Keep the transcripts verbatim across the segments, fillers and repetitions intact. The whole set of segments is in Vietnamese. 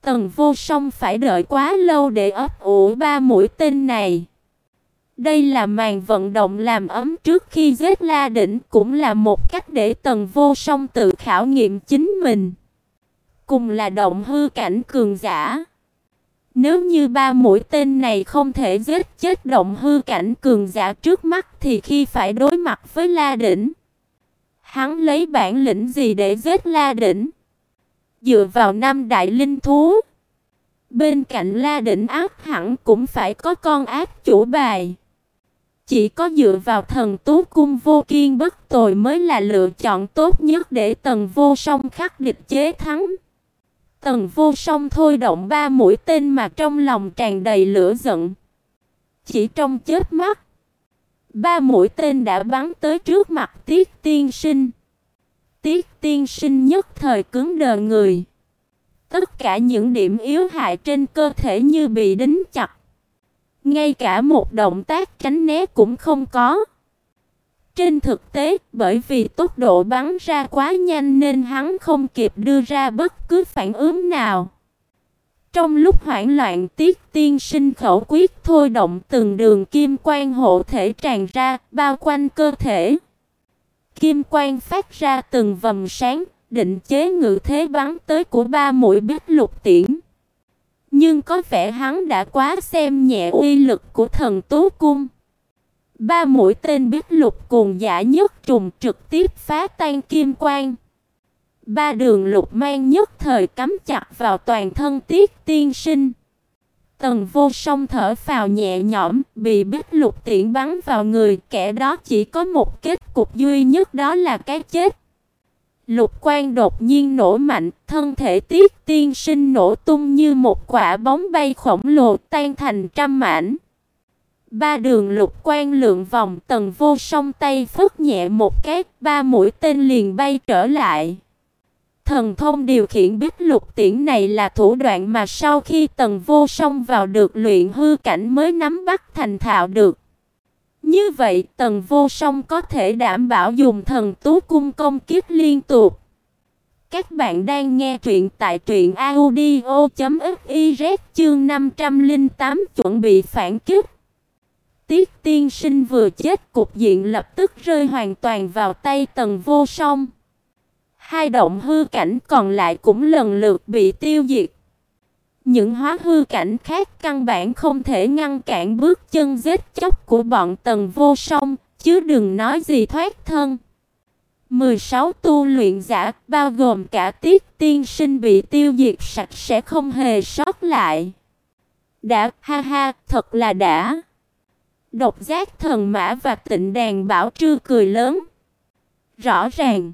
Tần Vô Song phải đợi quá lâu để ấp ủ ba mũi tên này. Đây là màn vận động làm ấm trước khi giết La Đỉnh, cũng là một cách để Tần Vô Song tự khảo nghiệm chính mình. Cùng là động hư cảnh cường giả. Nếu như ba mũi tên này không thể giết chết động hư cảnh cường giả trước mắt thì khi phải đối mặt với La Đỉnh, hắn lấy bản lĩnh gì để giết La Đỉnh? Dựa vào năm đại linh thú, bên cạnh La Đỉnh ác hẳn cũng phải có con ác chủ bài. Chỉ có dựa vào thần tú cung vô kiên bất tồi mới là lựa chọn tốt nhất để Tần Vô Song khắc địch chế thắng. Tần Vô Song thôi động ba mũi tên mà trong lòng tràn đầy lửa giận. Chỉ trong chớp mắt, ba mũi tên đã bắn tới trước mặt Tiết Tiên Sinh. Tiết Tiên Sinh nhất thời cứng đờ người. Tất cả những điểm yếu hại trên cơ thể như bị đính chặt. Ngay cả một động tác tránh né cũng không có. Trên thực tế, bởi vì tốc độ bắn ra quá nhanh nên hắn không kịp đưa ra bất cứ phản ứng nào. Trong lúc hoảng loạn, Tiết Tiên Sinh khẩu quyết thôi động từng đường kim quang hộ thể tràn ra, bao quanh cơ thể. Kim quang phát ra từng vầng sáng, định chế ngự thế bắn tới của ba mũi Bích Lục Tiễn. Nhưng có vẻ hắn đã quá xem nhẹ uy lực của thần tú cung. Ba mũi tên Bích Lục cuồng dã nhất trùng trực tiếp phá tan kim quang. Ba đường lục mang nhất thời cắm chặt vào toàn thân Tiết Tiên Sinh. Tần Vô Song thở phào nhẹ nhõm, bị Bích Lục tiễn bắn vào người, kẻ đó chỉ có một kết cục duy nhất, đó là cái chết. Lục quang đột nhiên nổ mạnh, thân thể Tiết Tiên Sinh nổ tung như một quả bóng bay khổng lồ, tan thành trăm mảnh. Ba đường lục quang lượn vòng, Tần Vô Song tay phất nhẹ một cái, ba mũi tên liền bay trở lại. Thần thông điều khiển Bích Lục tiễn này là thủ đoạn mà sau khi Tần Vô Song vào được luyện hư cảnh mới nắm bắt thành thạo được. Như vậy, Tần Vô Song có thể đảm bảo dùng thần tú cung công kích liên tục. Các bạn đang nghe truyện tại truyện audio chấm fiz chương năm trăm lẻ tám chuẩn bị phản kích. Tiết Tiên Sinh vừa chết, cục diện lập tức rơi hoàn toàn vào tay Tần Vô Song. Hai động hư cảnh còn lại cũng lần lượt bị tiêu diệt. Những hóa hư cảnh khác căn bản không thể ngăn cản bước chân giết chóc của bọn Tần Vô Song, chứ đừng nói gì thoát thân. mười sáu tu luyện giả, bao gồm cả Tiết Tiên Sinh bị tiêu diệt sạch sẽ không hề sót lại. Đã, ha ha, thật là đã. Độc Giác Thần Mã và Tịnh Đàn Bảo Trư cười lớn. Rõ ràng,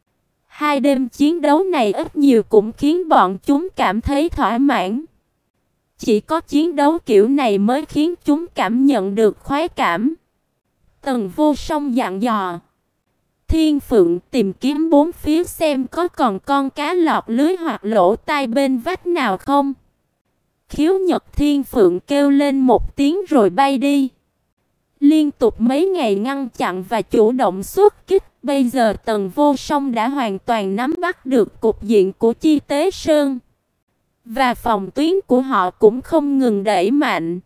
hai đêm chiến đấu này ít nhiều cũng khiến bọn chúng cảm thấy thỏa mãn. Chỉ có chiến đấu kiểu này mới khiến chúng cảm nhận được khoái cảm. Tần Vô Song dặn dò Thiên Phượng tìm kiếm bốn phía xem có còn con cá lọt lưới hoặc lỗ tai bên vách nào không. Khiếu Nhật Thiên Phượng kêu lên một tiếng rồi bay đi. Liên tục mấy ngày ngăn chặn và chủ động xuất kích, bây giờ Tần Vô Song đã hoàn toàn nắm bắt được cục diện của Chi Tế Sơn. Và phòng tuyến của họ cũng không ngừng đẩy mạnh.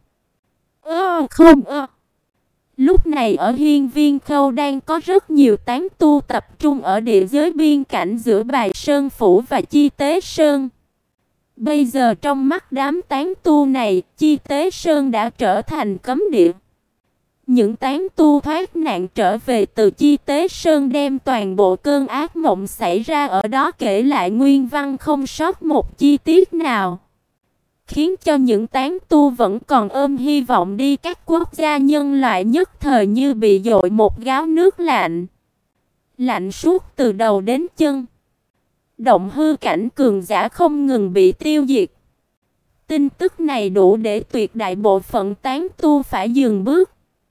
Ơ không ơ. Lúc này ở Hiên Viên Khâu đang có rất nhiều tán tu tập trung ở địa giới biên cảnh giữa Bài Sơn Phủ và Chi Tế Sơn. Bây giờ trong mắt đám tán tu này, Chi Tế Sơn đã trở thành cấm địa. Những tán tu thoát nạn trở về từ Chi Tế Sơn đem toàn bộ cơn ác mộng xảy ra ở đó kể lại nguyên văn không sót một chi tiết nào, khiến cho những tán tu vẫn còn ôm hy vọng đi các quốc gia nhân loại nhất thời như bị dội một gáo nước lạnh. Lạnh suốt từ đầu đến chân. Động hư cảnh cường giả không ngừng bị tiêu diệt. Tin tức này đủ để tuyệt đại bộ phận tán tu phải dừng bước.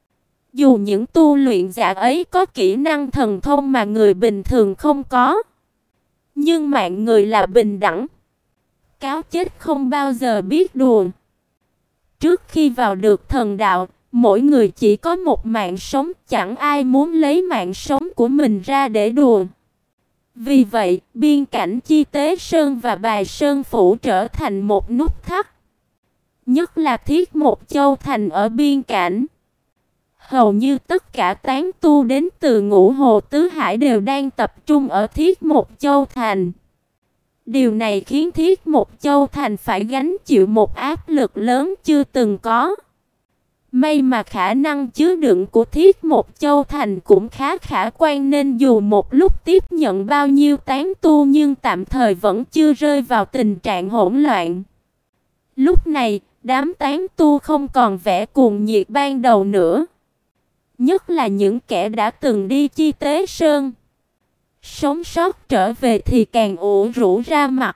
Dù những tu luyện giả ấy có kỹ năng thần thông mà người bình thường không có, nhưng mạng người là bình đẳng. Cáo chết không bao giờ biết đùa. Trước khi vào được thần đạo, mỗi người chỉ có một mạng sống, chẳng ai muốn lấy mạng sống của mình ra để đùa. Vì vậy, biên cảnh Chi Tế Sơn và Bài Sơn Phủ trở thành một nút thắt. Nhất là Thiết Một Châu Thành ở biên cảnh. Hầu như tất cả tán tu đến từ Ngũ Hồ Tứ Hải đều đang tập trung ở Thiết Một Châu Thành. Điều này khiến Thiết Một Châu Thành phải gánh chịu một áp lực lớn chưa từng có. May mà khả năng chứa đựng của Thiết Một Châu Thành cũng khá khả quan nên dù một lúc tiếp nhận bao nhiêu tán tu nhưng tạm thời vẫn chưa rơi vào tình trạng hỗn loạn. Lúc này, đám tán tu không còn vẻ cuồng nhiệt ban đầu nữa. Nhất là những kẻ đã từng đi Chi Tế Sơn. Sống sót trở về thì càng ủ rũ ra mặt.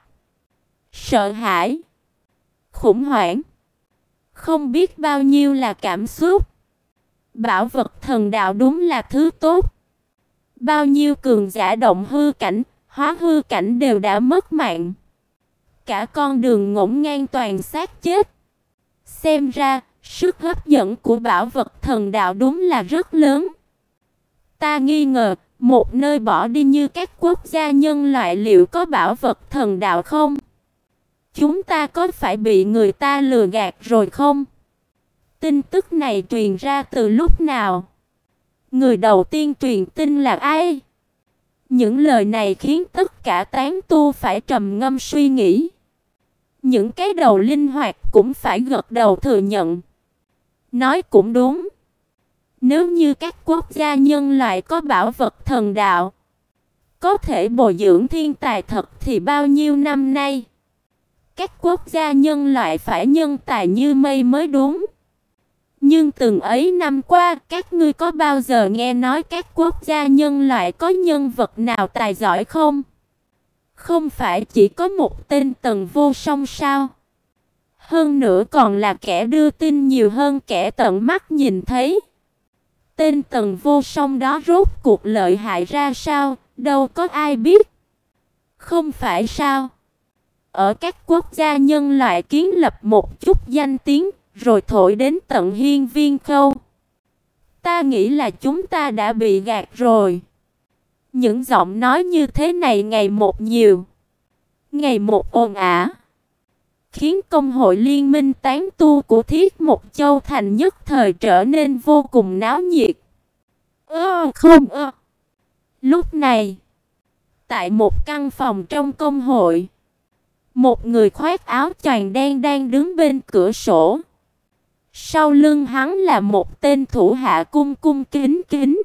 Sợ hãi, khủng hoảng, không biết bao nhiêu là cảm xúc. Bảo vật thần đạo đúng là thứ tốt. Bao nhiêu cường giả động hư cảnh, hóa hư cảnh đều đã mất mạng. Cả con đường ngổn ngang toàn xác chết. Xem ra, sức hấp dẫn của bảo vật thần đạo đúng là rất lớn. Ta nghi ngờ, một nơi bỏ đi như các quốc gia nhân loại liệu có bảo vật thần đạo không? Chúng ta có phải bị người ta lừa gạt rồi không? Tin tức này truyền ra từ lúc nào? Người đầu tiên truyền tin là ai? Những lời này khiến tất cả tán tu phải trầm ngâm suy nghĩ. Những cái đầu linh hoạt cũng phải gật đầu thừa nhận. Nói cũng đúng. Nếu như các quốc gia nhân loại có bảo vật thần đạo, có thể bồi dưỡng thiên tài thật thì bao nhiêu năm nay, các quốc gia nhân loại phải nhân tài như mây mới đúng. Nhưng từng ấy năm qua, các ngươi có bao giờ nghe nói các quốc gia nhân loại có nhân vật nào tài giỏi không? Không phải chỉ có một tên Tần Vô Song sao? Hơn nữa còn là kẻ đưa tin nhiều hơn kẻ tận mắt nhìn thấy. Tên Tần Vô Song đó rốt cuộc lợi hại ra sao, đâu có ai biết. Không phải sao? Ở các quốc gia nhân loại kiến lập một chút danh tiếng, rồi thổi đến tận hiên viên khâu. Ta nghĩ là chúng ta đã bị gạt rồi. Những giọng nói như thế này ngày một nhiều, ngày một ồn ào, khiến công hội liên minh tán tu của Thiết Một Châu Thành nhất thời trở nên vô cùng náo nhiệt. Ơ không ơ. Lúc này, tại một căn phòng trong công hội, một người khoác áo choàng đen đang đứng bên cửa sổ. Sau lưng hắn là một tên thủ hạ cung cung kính kính.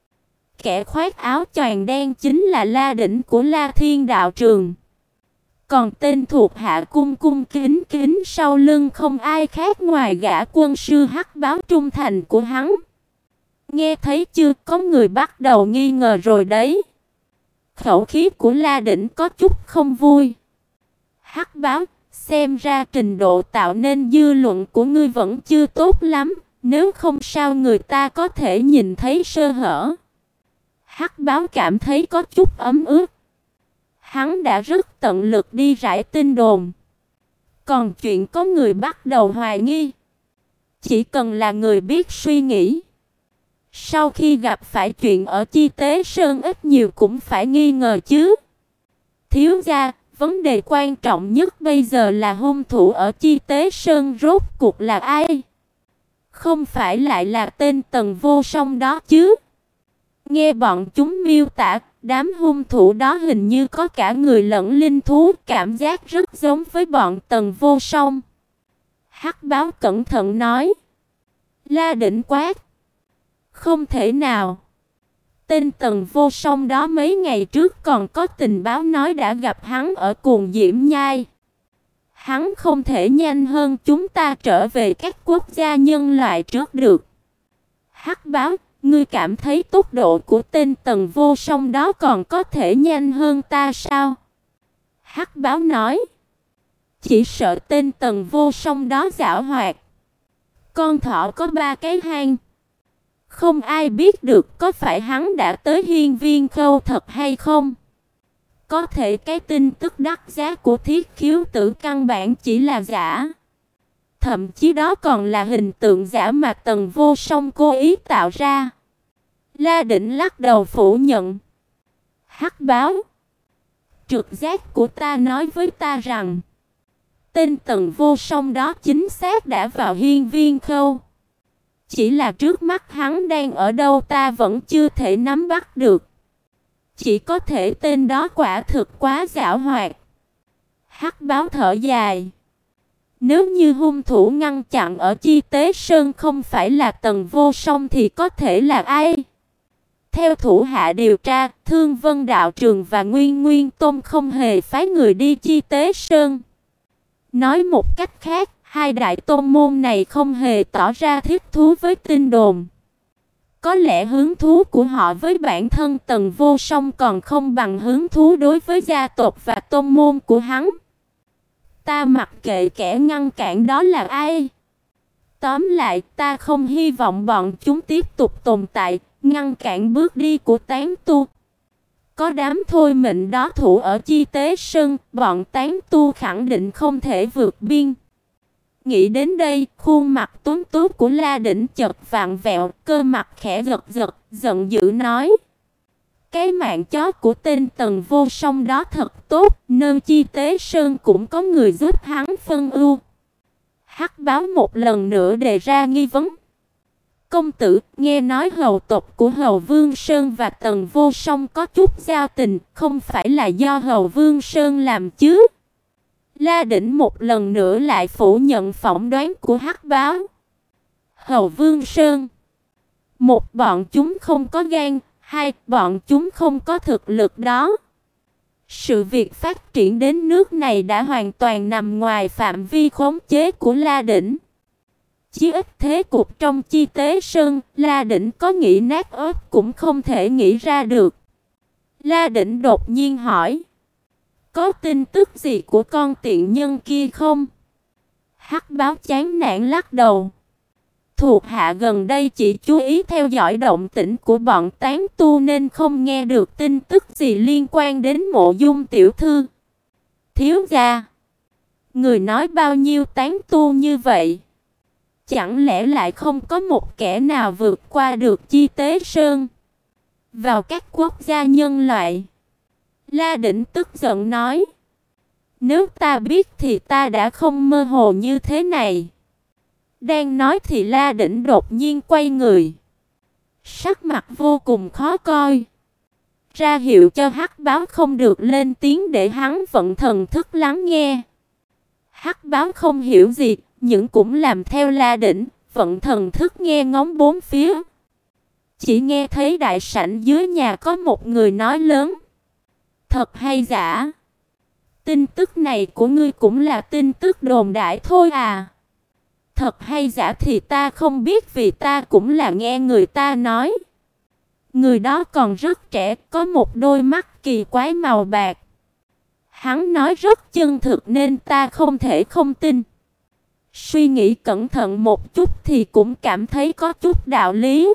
Kẻ khoác áo choàng đen chính là La Đỉnh của La Thiên Đạo Trường. Còn tên thuộc hạ cung cung kính kính sau lưng không ai khác ngoài gã quân sư hắc báo trung thành của hắn. Nghe thấy chưa, có người bắt đầu nghi ngờ rồi đấy. Khẩu khí của La Đỉnh có chút không vui. Hắc báo, xem ra trình độ tạo nên dư luận của ngươi vẫn chưa tốt lắm, nếu không sao người ta có thể nhìn thấy sơ hở. Hắc báo cảm thấy có chút ấm ức. Hắn đã rất tận lực đi rải tin đồn. Còn chuyện có người bắt đầu hoài nghi, chỉ cần là người biết suy nghĩ, sau khi gặp phải chuyện ở Chi Tế Sơn ít nhiều cũng phải nghi ngờ chứ. Thiếu gia, vấn đề quan trọng nhất bây giờ là hung thủ ở Chi Tế Sơn rốt cuộc là ai? Không phải lại là tên Tần Vô Song đó chứ? Nghe bọn chúng miêu tả, đám hung thủ đó hình như có cả người lẫn linh thú, cảm giác rất giống với bọn Tần Vô Song. Hắc báo cẩn thận nói. La Đỉnh quát. Không thể nào. Tên Tần Vô Song đó mấy ngày trước còn có tình báo nói đã gặp hắn ở Cuồng Diễm Nhai. Hắn không thể nhanh hơn chúng ta trở về các quốc gia nhân loại trước được. Hắc báo, ngươi cảm thấy tốc độ của tên Tần Vô Song đó còn có thể nhanh hơn ta sao? Hắc báo nói. Chỉ sợ tên Tần Vô Song đó giảo hoạt. Con thỏ có ba cái hang. Không ai biết được có phải hắn đã tới hiên viên khâu thật hay không. Có thể cái tin tức đắt giá của Thiết Khiếu Tử căn bản chỉ là giả. Thậm chí đó còn là hình tượng giả mà Tần Vô Song cố ý tạo ra. La Đỉnh lắc đầu phủ nhận. Hắc báo, trực giác của ta nói với ta rằng tên Tần Vô Song đó chính xác đã vào hiên viên khâu. Chỉ là trước mắt hắn đang ở đâu ta vẫn chưa thể nắm bắt được. Chỉ có thể tên đó quả thực quá giảo hoạt. Hắc Báo thở dài. Nếu như hung thủ ngăn chặn ở Chi Tế Sơn không phải là Tần Vô Song thì có thể là ai? Theo thủ hạ điều tra, Thương Vân Đạo Trường và Nguyên Nguyên Tôn không hề phái người đi Chi Tế Sơn. Nói một cách khác, hai đại tôn môn này không hề tỏ ra thích thú với tin đồn. Có lẽ hứng thú của họ với bản thân Tần Vô Song còn không bằng hứng thú đối với gia tộc và tôn môn của hắn. Ta mặc kệ kẻ ngăn cản đó là ai. Tóm lại, ta không hy vọng bọn chúng tiếp tục tồn tại, ngăn cản bước đi của tán tu. Có đám thôi mệnh đó thủ ở Chi Tế Sơn, bọn tán tu khẳng định không thể vượt biên. Nghĩ đến đây, khuôn mặt tuấn tú của La Đỉnh chợt vặn vẹo, cơ mặt khẽ giật giật, giận dữ nói: cái mạng chó của tên Tần Vô Song đó thật tốt, nơi Chi Tế Sơn cũng có người giúp hắn phân ưu. Hắc Báo một lần nữa đề ra nghi vấn. Công tử, nghe nói hầu tộc của Hầu Vương Sơn và Tần Vô Song có chút giao tình, không phải là do Hầu Vương Sơn làm chứ? La Đỉnh một lần nữa lại phủ nhận phỏng đoán của Hắc Báo. Hầu Vương Sơn. Một, bọn chúng không có gan. Hai, bọn chúng không có thực lực đó. Sự việc phát triển đến nước này đã hoàn toàn nằm ngoài phạm vi khống chế của La Đỉnh. Chí ít thế cục trong Chi Tế Sơn, La Đỉnh có nghĩ nát óc cũng không thể nghĩ ra được. La Đỉnh đột nhiên hỏi: có tin tức gì của con tiện nhân kia không? Hắc Báo chán nản lắc đầu. Thuộc hạ gần đây chỉ chú ý theo dõi động tĩnh của bọn tán tu nên không nghe được tin tức gì liên quan đến Mộ Dung tiểu thư. Thiếu gia, người nói bao nhiêu tán tu như vậy? Chẳng lẽ lại không có một kẻ nào vượt qua được Chi Tế Sơn vào các quốc gia nhân loại? La Đỉnh tức giận nói: nếu ta biết thì ta đã không mơ hồ như thế này. Đang nói thì La Đỉnh đột nhiên quay người, sắc mặt vô cùng khó coi, ra hiệu cho Hắc Báo không được lên tiếng để hắn vận thần thức lắng nghe. Hắc Báo không hiểu gì, nhưng cũng làm theo La Đỉnh, vận thần thức nghe ngóng bốn phía. Chỉ nghe thấy đại sảnh dưới nhà có một người nói lớn: thật hay giả? Tin tức này của ngươi cũng là tin tức đồn đại thôi à? Thật hay giả thì ta không biết, vì ta cũng là nghe người ta nói. Người đó còn rất trẻ, có một đôi mắt kỳ quái màu bạc. Hắn nói rất chân thực nên ta không thể không tin. Suy nghĩ cẩn thận một chút thì cũng cảm thấy có chút đạo lý.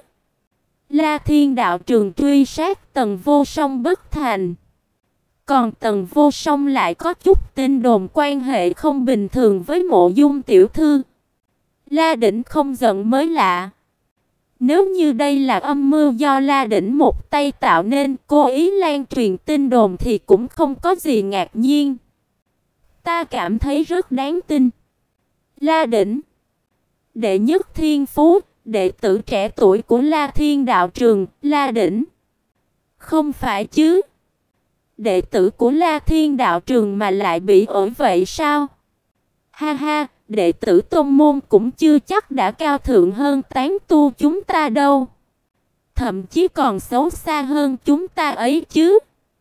La Thiên đạo trường truy sát Tần Vô Song bất thành. Còn Tần Vô Song lại có chút tin đồn quan hệ không bình thường với Mộ Dung tiểu thư. La Đỉnh không giận mới lạ. Nếu như đây là âm mưu do La Đỉnh một tay tạo nên, cố ý lan truyền tin đồn thì cũng không có gì ngạc nhiên. Ta cảm thấy rất đáng tin. La Đỉnh, đệ nhất thiên phú, đệ tử trẻ tuổi của La Thiên đạo trường, La Đỉnh. Không phải chứ? Đệ tử của La Thiên đạo trường mà lại bị ổi vậy sao? Ha ha, đệ tử tôn môn cũng chưa chắc đã cao thượng hơn tán tu chúng ta đâu. Thậm chí còn xấu xa hơn chúng ta ấy chứ.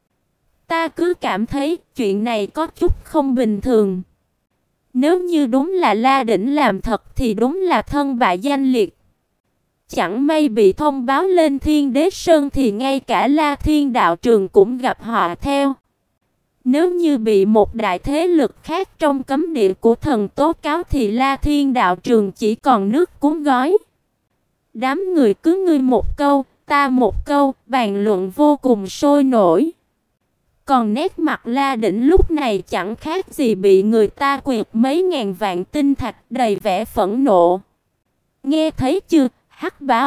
Ta cứ cảm thấy chuyện này có chút không bình thường. Nếu như đúng là La Đỉnh làm thật thì đúng là thân bại danh liệt. Chẳng may bị thông báo lên Thiên Đế Sơn thì ngay cả La Thiên đạo trường cũng gặp họ theo. Nếu như bị một đại thế lực khác trong cấm địa của thần tố cáo thì La Thiên đạo trường chỉ còn nước cuốn gói. Đám người cứ ngươi một câu, ta một câu, bàn luận vô cùng sôi nổi. Còn nét mặt La Đỉnh lúc này chẳng khác gì bị người ta quyệt mấy ngàn vạn tinh thạch, đầy vẻ phẫn nộ. Nghe thấy chưa, Hắc Báo?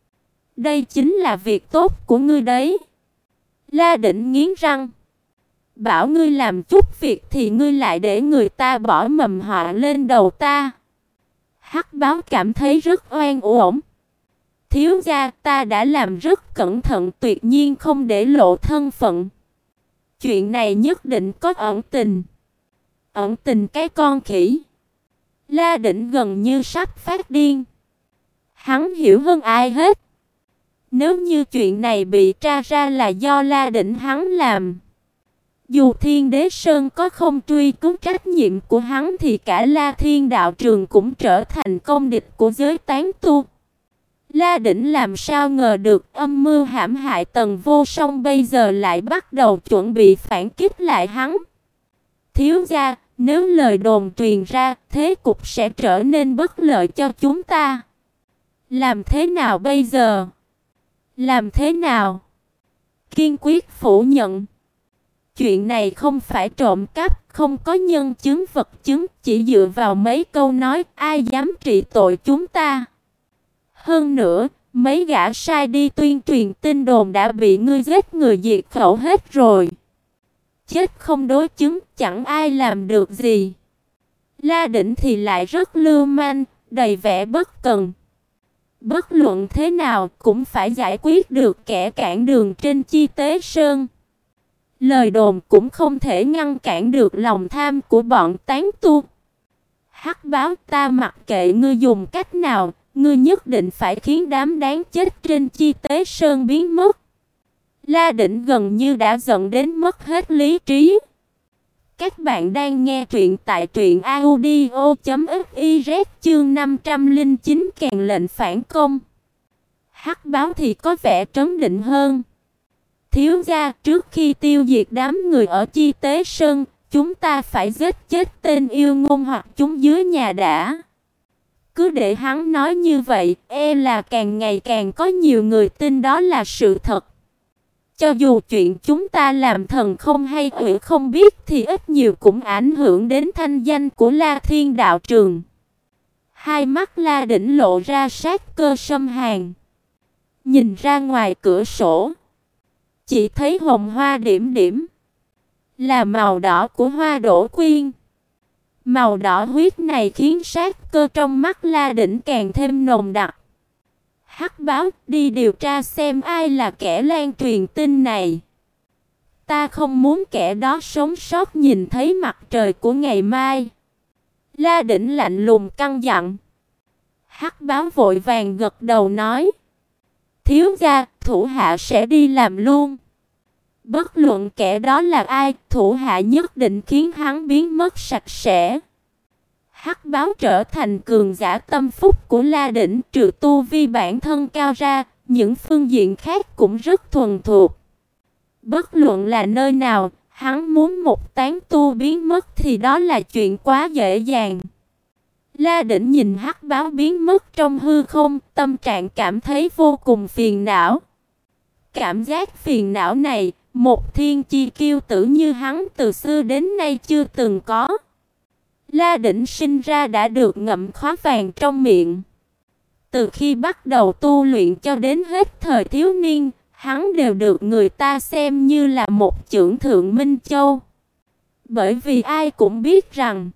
Đây chính là việc tốt của ngươi đấy. La Đỉnh nghiến răng. Bảo ngươi làm chút việc thì ngươi lại để người ta bỏ mầm họa lên đầu ta. Hắc báo cảm thấy rất oan uổng. Thiếu gia, ta đã làm rất cẩn thận, tuyệt nhiên không để lộ thân phận. Chuyện này nhất định có ẩn tình. Ẩn tình cái con khỉ. La Đỉnh gần như sắp phát điên. Hắn hiểu hơn ai hết. Nếu như chuyện này bị tra ra là do La Đỉnh hắn làm, dù Thiên Đế Sơn có không truy cứu trách nhiệm của hắn thì cả La Thiên đạo trường cũng trở thành công địch của giới tán tu. La Đỉnh làm sao ngờ được âm mưu hãm hại Tần Vô Song bây giờ lại bắt đầu chuẩn bị phản kích lại hắn. Thiếu gia, nếu lời đồn truyền ra, thế cục sẽ trở nên bất lợi cho chúng ta. Làm thế nào bây giờ? Làm thế nào? Kiên quyết phủ nhận. Chuyện này không phải trộm cắp, không có nhân chứng vật chứng, chỉ dựa vào mấy câu nói, ai dám trị tội chúng ta. Hơn nữa, mấy gã sai đi tuyên truyền tin đồn đã bị ngươi giết người diệt khẩu hết rồi. Chết không đối chứng, chẳng ai làm được gì. La Đỉnh thì lại rất lưu manh, đầy vẻ bất cần. Bất luận thế nào cũng phải giải quyết được kẻ cản đường trên Chi Tế Sơn. Lời đồn cũng không thể ngăn cản được lòng tham của bọn tán tu. Hắc báo, ta mặc kệ ngươi dùng cách nào, ngươi nhất định phải khiến đám đáng chết trên Chi Tế Sơn biến mất. La Đỉnh gần như đã giận đến mất hết lý trí. Các bạn đang nghe truyện tại truyện audio chấm fiz chương năm trăm lẻ chín kèn lệnh phản công. Hắc báo thì có vẻ trấn định hơn. Thiếu gia, trước khi tiêu diệt đám người ở Chi Tế Sơn, chúng ta phải giết chết tên yêu ngôn hoặc chúng dưới nhà đã. Cứ để hắn nói như vậy, e là càng ngày càng có nhiều người tin đó là sự thật. Cho dù chuyện chúng ta làm thần không hay quỷ không biết thì ít nhiều cũng ảnh hưởng đến thanh danh của La Thiên đạo trường. Hai mắt La Đỉnh lộ ra sát cơ xâm hàn. Nhìn ra ngoài cửa sổ, chỉ thấy hồng hoa điểm điểm, là màu đỏ của hoa đỗ quyên. Màu đỏ huyết này khiến sát cơ trong mắt La Đỉnh càng thêm nồng đặc. Hắc báo, đi điều tra xem ai là kẻ lan truyền tin này. Ta không muốn kẻ đó sống sót nhìn thấy mặt trời của ngày mai. La Đỉnh lạnh lùng căn dặn. Hắc báo vội vàng gật đầu nói. Thiếu gia, thủ hạ sẽ đi làm luôn. Bất luận kẻ đó là ai, thủ hạ nhất định khiến hắn biến mất sạch sẽ. Hắc báo trở thành cường giả tâm phúc của La Đỉnh, trừ tu vi bản thân cao ra, những phương diện khác cũng rất thuần thuộc. Bất luận là nơi nào, hắn muốn một tán tu biến mất thì đó là chuyện quá dễ dàng. La Đỉnh nhìn hắc báo biến mất trong hư không, tâm trạng cảm thấy vô cùng phiền não. Cảm giác phiền não này, một thiên chi kiêu tử như hắn từ xưa đến nay chưa từng có. La Đỉnh sinh ra đã được ngậm khóa vàng trong miệng. Từ khi bắt đầu tu luyện cho đến hết thời thiếu niên, hắn đều được người ta xem như là một chưởng thượng Minh Châu. Bởi vì ai cũng biết rằng,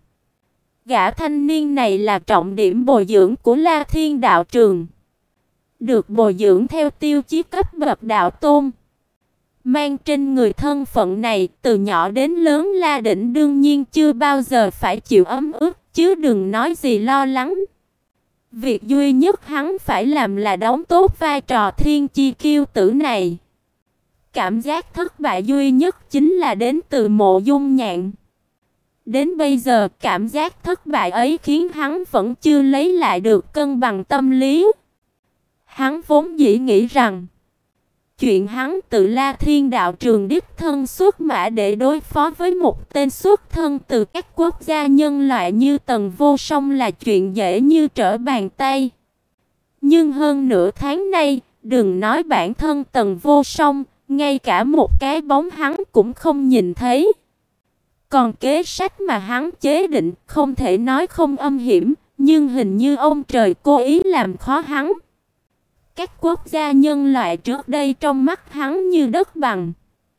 gã thanh niên này là trọng điểm bồi dưỡng của La Thiên đạo trường. Được bồi dưỡng theo tiêu chí cấp bậc đạo tôn. Mang trên người thân phận này, từ nhỏ đến lớn La Đỉnh đương nhiên chưa bao giờ phải chịu ấm ức, chứ đừng nói gì lo lắng. Việc duy nhất hắn phải làm là đóng tốt vai trò thiên chi kiêu tử này. Cảm giác thất bại duy nhất chính là đến từ Mộ Dung Nhạn. Đến bây giờ, cảm giác thất bại ấy khiến hắn vẫn chưa lấy lại được cân bằng tâm lý. Hắn vốn dĩ nghĩ rằng chuyện hắn tự La Thiên đạo trường đích thân xuất mã để đối phó với một tên xuất thân từ các quốc gia nhân loại như Tần Vô Song là chuyện dễ như trở bàn tay. Nhưng hơn nửa tháng nay, đừng nói bản thân Tần Vô Song, ngay cả một cái bóng hắn cũng không nhìn thấy. Còn kế sách mà hắn chế định không thể nói không âm hiểm, nhưng hình như ông trời cố ý làm khó hắn. Các quốc gia nhân loại trước đây trong mắt hắn như đất bằng.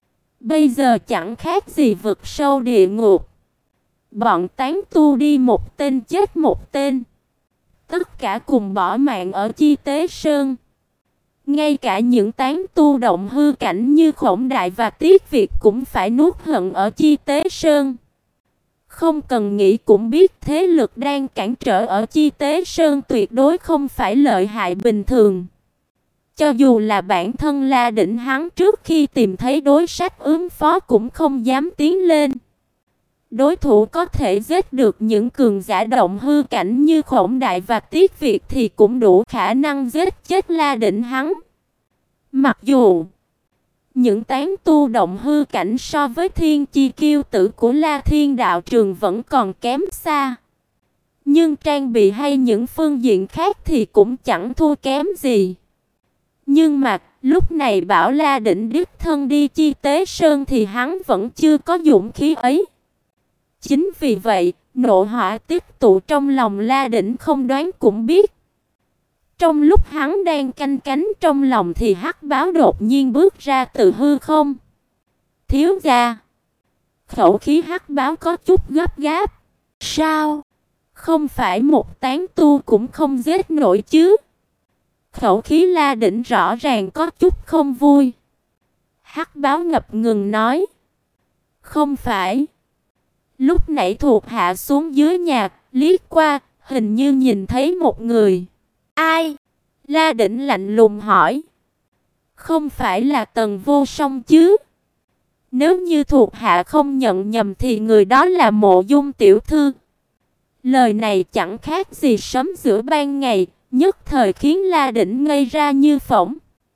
Bây giờ chẳng khác gì vực sâu địa ngục. Bọn tán tu đi một tên chết một tên. Tất cả cùng bỏ mạng ở Chi Tế Sơn. Ngay cả những tán tu động hư cảnh như Khổng Đại và Tiết Việt cũng phải nuốt hận ở Chi Tế Sơn. Không cần nghĩ cũng biết thế lực đang cản trở ở Chi Tế Sơn tuyệt đối không phải lợi hại bình thường. Cho dù là bản thân La Đỉnh hắn trước khi tìm thấy đối sách ứng phó cũng không dám tiến lên. Đối thủ có thể giết được những cường giả động hư cảnh như Khổng Đại và Tiết Việt thì cũng đủ khả năng giết chết La Đỉnh hắn. Mặc dù những tán tu động hư cảnh so với thiên chi kiêu tử của La Thiên Đạo Trường vẫn còn kém xa, nhưng trang bị hay những phương diện khác thì cũng chẳng thua kém gì. Nhưng mà lúc này bảo La Đỉnh đích thân đi Chi Tế Sơn thì hắn vẫn chưa có dũng khí ấy. Chính vì vậy, nộ hỏa tích tụ trong lòng La Đỉnh không đoán cũng biết. Trong lúc hắn đang canh cánh trong lòng thì Hắc Báo đột nhiên bước ra từ hư không. Thiếu gia. Khẩu khí Hắc Báo có chút gấp gáp. Sao? Không phải một tán tu cũng không giết nổi chứ? Khẩu khí La Đỉnh rõ ràng có chút không vui. Hắc Báo ngập ngừng nói. Không phải. Lúc nãy thuộc hạ xuống dưới nhà, liếc qua, hình như nhìn thấy một người. Ai? La Đỉnh lạnh lùng hỏi. Không phải là Tần Vô Song chứ? Nếu như thuộc hạ không nhận nhầm thì người đó là Mộ Dung tiểu thư. Lời này chẳng khác gì sấm giữa ban ngày, nhất thời khiến La Đỉnh ngây ra như phỗng.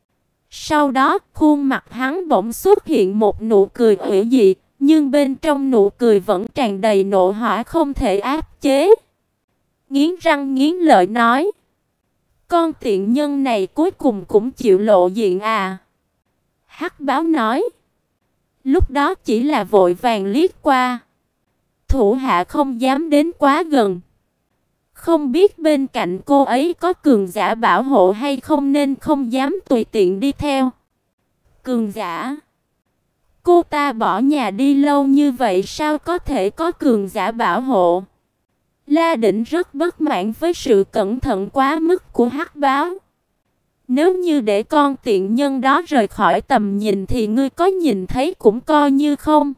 Sau đó, khuôn mặt hắn bỗng xuất hiện một nụ cười ủy dị, nhưng bên trong nụ cười vẫn tràn đầy nộ hỏa không thể áp chế. Nghiến răng nghiến lợi nói. Con tiện nhân này cuối cùng cũng chịu lộ diện à? Hắc Báo nói. Lúc đó chỉ là vội vàng liếc qua. Thủ hạ không dám đến quá gần. Không biết bên cạnh cô ấy có cường giả bảo hộ hay không nên không dám tùy tiện đi theo. Cường giả? Cô ta bỏ nhà đi lâu như vậy sao có thể có cường giả bảo hộ? La Đỉnh rất bất mãn với sự cẩn thận quá mức của Hắc Báo. Nếu như để con tiện nhân đó rời khỏi tầm nhìn thì ngươi có nhìn thấy cũng coi như không.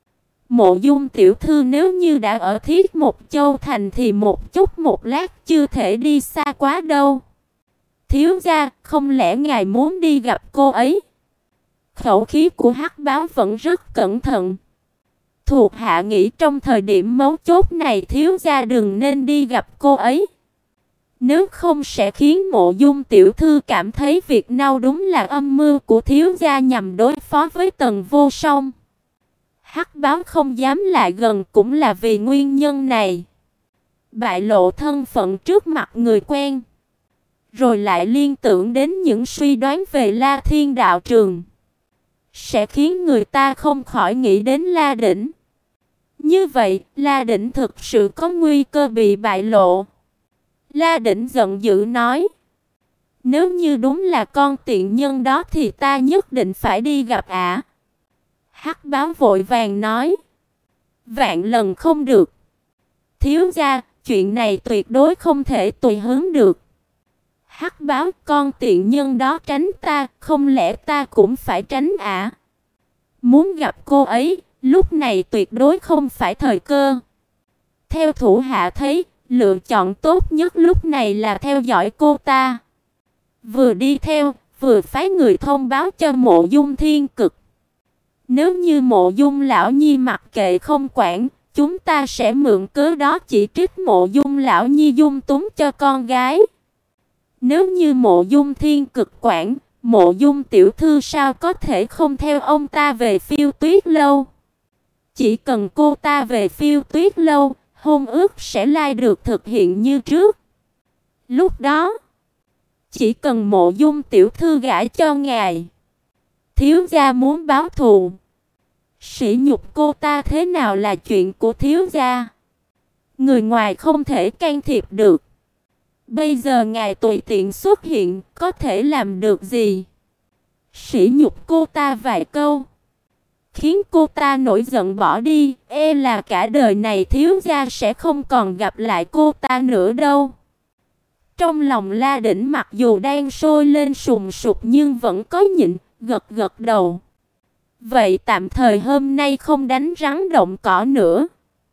Mộ Dung tiểu thư nếu như đã ở Thiết Một Châu Thành thì một chút một lát chưa thể đi xa quá đâu. Thiếu gia, không lẽ ngài muốn đi gặp cô ấy? Khẩu khí của Hắc Báo vẫn rất cẩn thận. Thuộc hạ nghĩ trong thời điểm mấu chốt này thiếu gia đừng nên đi gặp cô ấy. Nếu không sẽ khiến Mộ Dung tiểu thư cảm thấy việc nào đúng là âm mưu của thiếu gia nhằm đối phó với Tần Vô Song. Hắc Báo không dám lại gần cũng là vì nguyên nhân này. Bại lộ thân phận trước mặt người quen, rồi lại liên tưởng đến những suy đoán về La Thiên Đạo Trường, sẽ khiến người ta không khỏi nghĩ đến La Đỉnh. Như vậy, La Đỉnh thực sự có nguy cơ bị bại lộ. La Đỉnh giận dữ nói. Nếu như đúng là con tiện nhân đó thì ta nhất định phải đi gặp ả. Hắc Báo vội vàng nói. Vạn lần không được. Thiếu gia, chuyện này tuyệt đối không thể tùy hứng được. Hắc Báo, con tiện nhân đó tránh ta, không lẽ ta cũng phải tránh ả? Muốn gặp cô ấy, lúc này tuyệt đối không phải thời cơ. Theo thủ hạ thấy, lựa chọn tốt nhất lúc này là theo dõi cô ta. Vừa đi theo, vừa phái người thông báo cho Mộ Dung Thiên Cực. Nếu như Mộ Dung lão nhi mặc kệ không quản, chúng ta sẽ mượn cớ đó chỉ trích Mộ Dung lão nhi dung túng cho con gái. Nếu như Mộ Dung Thiên Cực quản, Mộ Dung tiểu thư sao có thể không theo ông ta về Phiêu Tuyết lâu? Chỉ cần cô ta về Phiêu Tuyết lâu, hôn ước sẽ lai được thực hiện như trước. Lúc đó, chỉ cần Mộ Dung tiểu thư gả cho ngài, thiếu gia muốn báo thù, sỉ nhục cô ta thế nào là chuyện của thiếu gia, người ngoài không thể can thiệp được. Bây giờ ngài tùy tiện xuất hiện, có thể làm được gì? Sỉ nhục cô ta vài câu, khiến cô ta nổi giận bỏ đi, e là cả đời này thiếu gia sẽ không còn gặp lại cô ta nữa đâu. Trong lòng La Đỉnh mặc dù đang sôi lên sùng sục nhưng vẫn có nhịn, gật gật đầu. Vậy tạm thời hôm nay không đánh rắn động cỏ nữa.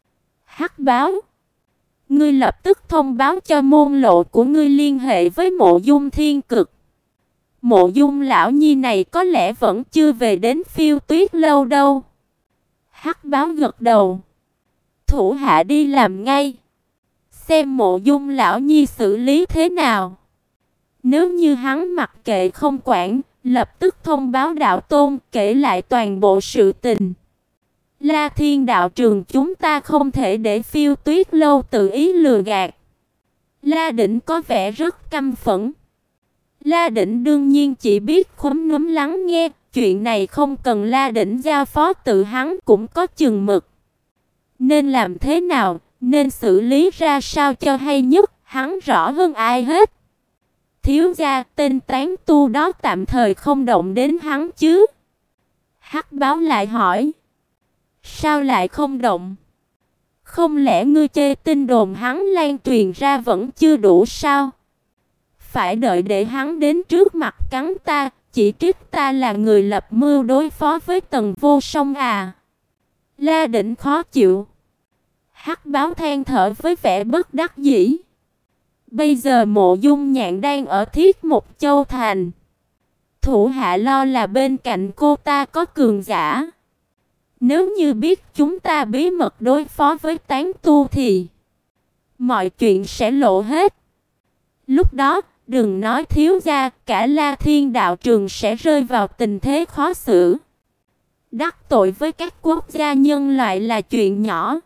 Hắc Báo, ngươi lập tức thông báo cho môn lộ của ngươi liên hệ với Mộ Dung Thiên Cực. Mộ Dung lão nhi này có lẽ vẫn chưa về đến Phiêu Tuyết lâu đâu. Hắc Báo gật đầu. Thủ hạ đi làm ngay. Xem Mộ Dung lão nhi xử lý thế nào. Nếu như hắn mặc kệ không quản, lập tức thông báo đạo tôn, kể lại toàn bộ sự tình. La Thiên đạo trường, chúng ta không thể để Phiêu Tuyết lâu tự ý lừa gạt. La Đỉnh có vẻ rất căm phẫn. La Đỉnh đương nhiên chỉ biết khúm núm lắng nghe, chuyện này không cần La Đỉnh giao phó, tự hắn cũng có chừng mực. Nên làm thế nào, nên xử lý ra sao cho hay nhất, hắn rõ hơn ai hết. Thiếu gia, tên tán tu đó tạm thời không động đến hắn chứ? Hắc Báo lại hỏi. Sao lại không động? Không lẽ ngươi chê tin đồn hắn lan truyền ra vẫn chưa đủ sao? Phải đợi để hắn đến trước mặt cắn ta, chỉ trích ta là người lập mưu đối phó với Tần Vô Song à? La Đỉnh khó chịu. Hắc Báo than thở với vẻ bất đắc dĩ. Bây giờ Mộ Dung Nhạn đang ở Thiết Mục Châu thành. Thủ hạ lo là bên cạnh cô ta có cường giả. Nếu như biết chúng ta bí mật đối phó với tán tu thì mọi chuyện sẽ lộ hết. Lúc đó, đừng nói thiếu gia, cả La Thiên đạo trường sẽ rơi vào tình thế khó xử. Đắc tội với các quốc gia nhân loại là chuyện nhỏ.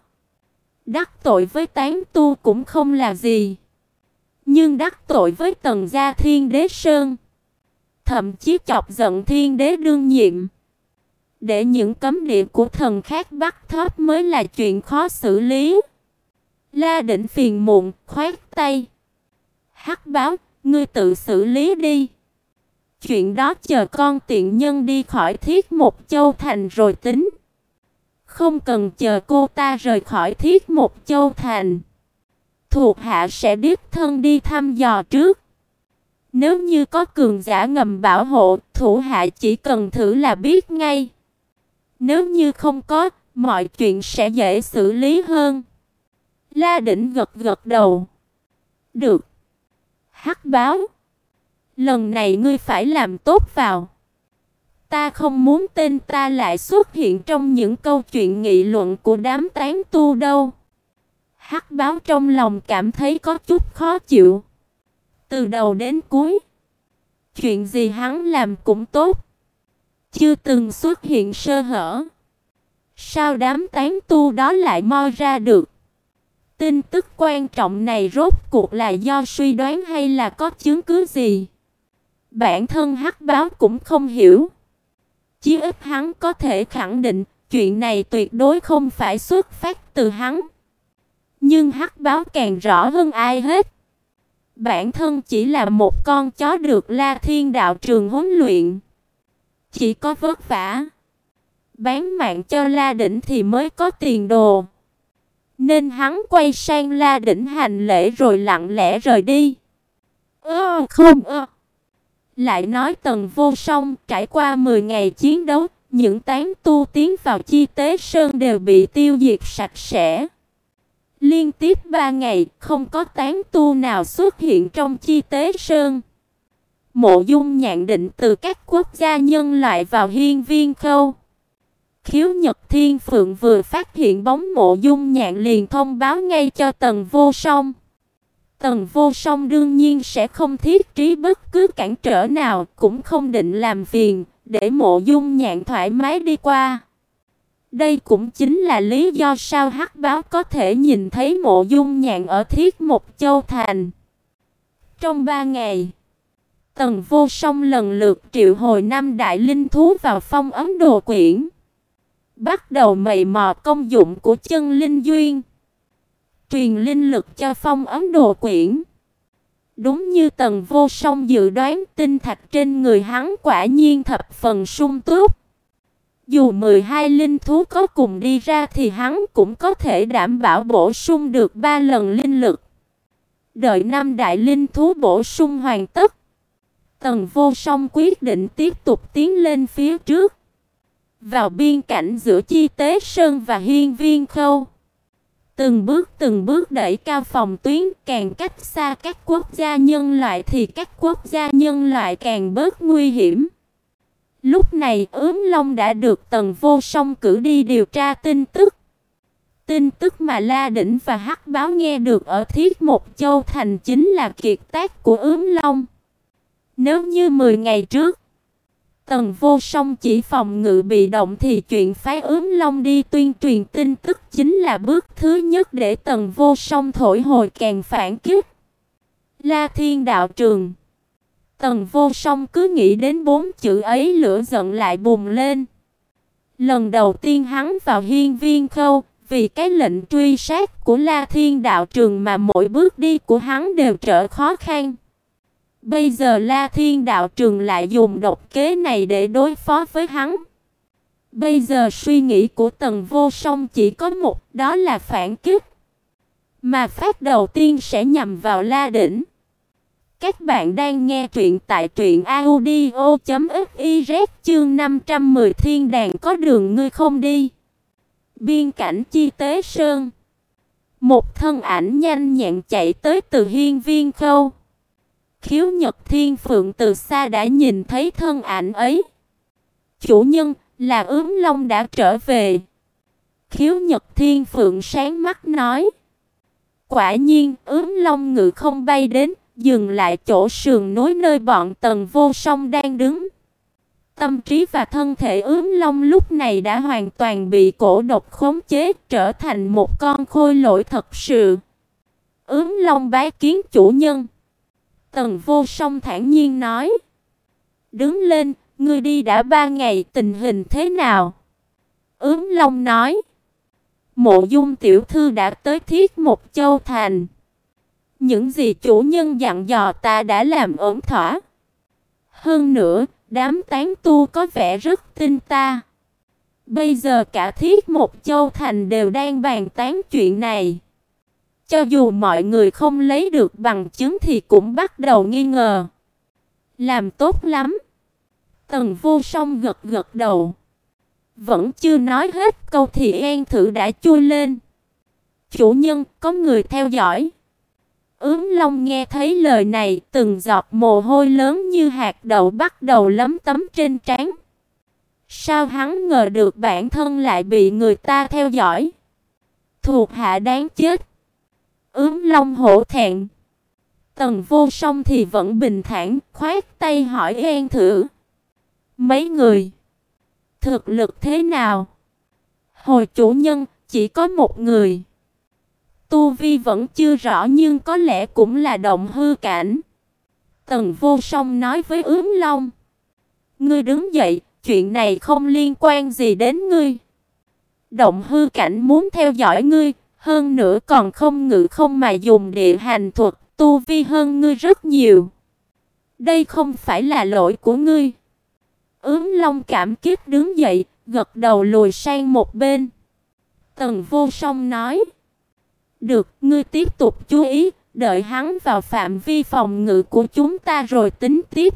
Đắc tội với tán tu cũng không là gì. Nhưng đắc tội với Tần gia Thiên Đế Sơn, thậm chí chọc giận Thiên Đế đương nhiệm, để những cấm địa của thần khác bắt thóp mới là chuyện khó xử lý. La Đỉnh phiền muộn, khoát tay. Hắc Báo, ngươi tự xử lý đi. Chuyện đó chờ con tiện nhân đi khỏi Thiết Mục Châu thành rồi tính. Không cần chờ cô ta rời khỏi Thiết Mục Châu thành, thuộc hạ sẽ đích thân đi thăm dò trước. Nếu như có cường giả ngầm bảo hộ, thủ hạ chỉ cần thử là biết ngay. Nếu như không có, mọi chuyện sẽ dễ xử lý hơn. La Đỉnh gật gật đầu. Được. Hắc Báo, lần này ngươi phải làm tốt vào. Ta không muốn tên ta lại xuất hiện trong những câu chuyện nghị luận của đám tán tu đâu. Hắc Báo trong lòng cảm thấy có chút khó chịu. Từ đầu đến cuối, chuyện gì hắn làm cũng tốt, chưa từng xuất hiện sơ hở. Sao đám tán tu đó lại moi ra được? Tin tức quan trọng này rốt cuộc là do suy đoán hay là có chứng cứ gì? Bản thân Hắc Báo cũng không hiểu. Chí ít hắn có thể khẳng định chuyện này tuyệt đối không phải xuất phát từ hắn. Nhưng Hắc Báo càng rõ hơn ai hết. Bản thân chỉ là một con chó được La Thiên đạo trường huấn luyện. Chỉ có vất vả, bán mạng cho La Đỉnh thì mới có tiền đồ. Nên hắn quay sang La Đỉnh hành lễ rồi lặng lẽ rời đi. Ơ không ơ. Lại nói Tần Vô Song trải qua mười ngày chiến đấu, những tán tu tiến vào Chi Tế Sơn đều bị tiêu diệt sạch sẽ. Liên tiếp ba ngày không có tán tu nào xuất hiện trong Chi Tế Sơn. Mộ Dung Nhạn định từ các quốc gia nhân loại vào Hiên Viên Khâu. Khiếu Nhật Thiên Phượng vừa phát hiện bóng Mộ Dung Nhạn liền thông báo ngay cho Tần Vô Song. Tần Vô Song đương nhiên sẽ không thiết trí bất cứ cản trở nào, cũng không định làm phiền, để Mộ Dung Nhạn thoải mái đi qua. Đây cũng chính là lý do sao Hắc Báo có thể nhìn thấy Mộ Dung Nhạn ở Thiết Mục Châu thành. Trong ba ngày, Tần Vô Song lần lượt triệu hồi năm đại linh thú vào phong ấn đồ quyển, bắt đầu mày mò công dụng của chân linh duyên, truyền linh lực cho phong ấn đồ quyển. Đúng như Tần Vô Song dự đoán, tinh thạch trên người hắn quả nhiên thập phần sung túc. Dù mười hai linh thú có cùng đi ra thì hắn cũng có thể đảm bảo bổ sung được ba lần linh lực. Đợi năm đại linh thú bổ sung hoàn tất, Tần Vô Song quyết định tiếp tục tiến lên phía trước, vào biên cảnh giữa Chi Tế Sơn và Hiên Viên Khâu. Từng bước từng bước đẩy cao phòng tuyến, càng cách xa các quốc gia nhân loại thì các quốc gia nhân loại càng bớt nguy hiểm. Lúc này Ướm Long đã được Tần Vô Song cử đi điều tra tin tức. Tin tức mà La Đỉnh và Hắc Báo nghe được ở Thiết Một Châu Thành chính là kiệt tác của Ướm Long. Nếu như mười ngày trước, Tần Vô Song chỉ phòng ngự bị động thì chuyện phái Ướm Long đi tuyên truyền tin tức chính là bước thứ nhất để Tần Vô Song thổi hồi càng phản kích. La Thiên Đạo Trường. Tần Vô Song cứ nghĩ đến bốn chữ ấy, lửa giận lại bùng lên. Lần đầu tiên hắn vào Hiên Viên Khâu, vì cái lệnh truy sát của La Thiên Đạo Trường mà mỗi bước đi của hắn đều trở khó khăn. Bây giờ La Thiên Đạo Trường lại dùng độc kế này để đối phó với hắn. Bây giờ suy nghĩ của Tần Vô Song chỉ có một, đó là phản kích. Mà phát đầu tiên sẽ nhằm vào La Đỉnh. Các bạn đang nghe truyện tại truyện audio chấm fiz, chương năm trăm mười Thiên Đàng có đường ngươi không đi. Biên cảnh Chi Tế Sơn. Một thân ảnh nhanh nhẹn chạy tới từ Hiên Viên Khâu. Khiếu Nhật Thiên Phượng từ xa đã nhìn thấy thân ảnh ấy. Chủ nhân, là Ướm Long đã trở về. Khiếu Nhật Thiên Phượng sáng mắt nói. Quả nhiên, Ướm Long ngự không bay đến, dừng lại chỗ sườn núi nơi bọn Tần Vô Song đang đứng. Tâm trí và thân thể Ướm Long lúc này đã hoàn toàn bị cổ độc khống chế, trở thành một con khôi lỗi thật sự. Ướm Long bái kiến chủ nhân. Tần Vô Song thản nhiên nói. Đứng lên, ngươi đi đã ba ngày, tình hình thế nào? Ướm Long nói. Mộ Dung tiểu thư đã tới Thiết Một Châu Thành. Những gì chủ nhân dặn dò ta đã làm ổn thỏa. Hơn nữa, đám tán tu có vẻ rất tin ta. Bây giờ cả Thiết Một Châu Thành đều đang bàn tán chuyện này. Cho dù mọi người không lấy được bằng chứng thì cũng bắt đầu nghi ngờ. Làm tốt lắm. Tần Vô Song gật gật đầu. Vẫn chưa nói hết câu thì An Thử đã chui lên. Chủ nhân, có người theo dõi. Ướm Long nghe thấy lời này, từng giọt mồ hôi lớn như hạt đậu bắt đầu lấm tấm trên trán. Sao hắn ngờ được bản thân lại bị người ta theo dõi? Thuộc hạ đáng chết. Ướm Long hổ thẹn. Tần Vô Song thì vẫn bình thản, khoát tay hỏi An Thử. Mấy người? Thực lực thế nào? Hồi chủ nhân, chỉ có một người. Tu vi vẫn chưa rõ nhưng có lẽ cũng là động hư cảnh. Tần Vô Song nói với Ướm Long. Ngươi đứng dậy, chuyện này không liên quan gì đến ngươi. Động hư cảnh muốn theo dõi ngươi, hơn nữa còn không ngự không mà dùng địa hành thuật, tu vi hơn ngươi rất nhiều. Đây không phải là lỗi của ngươi. Ướm Long cảm kích đứng dậy, gật đầu lùi sang một bên. Tần Vô Song nói. Được, ngươi tiếp tục chú ý, đợi hắn vào phạm vi phòng ngự của chúng ta rồi tính tiếp.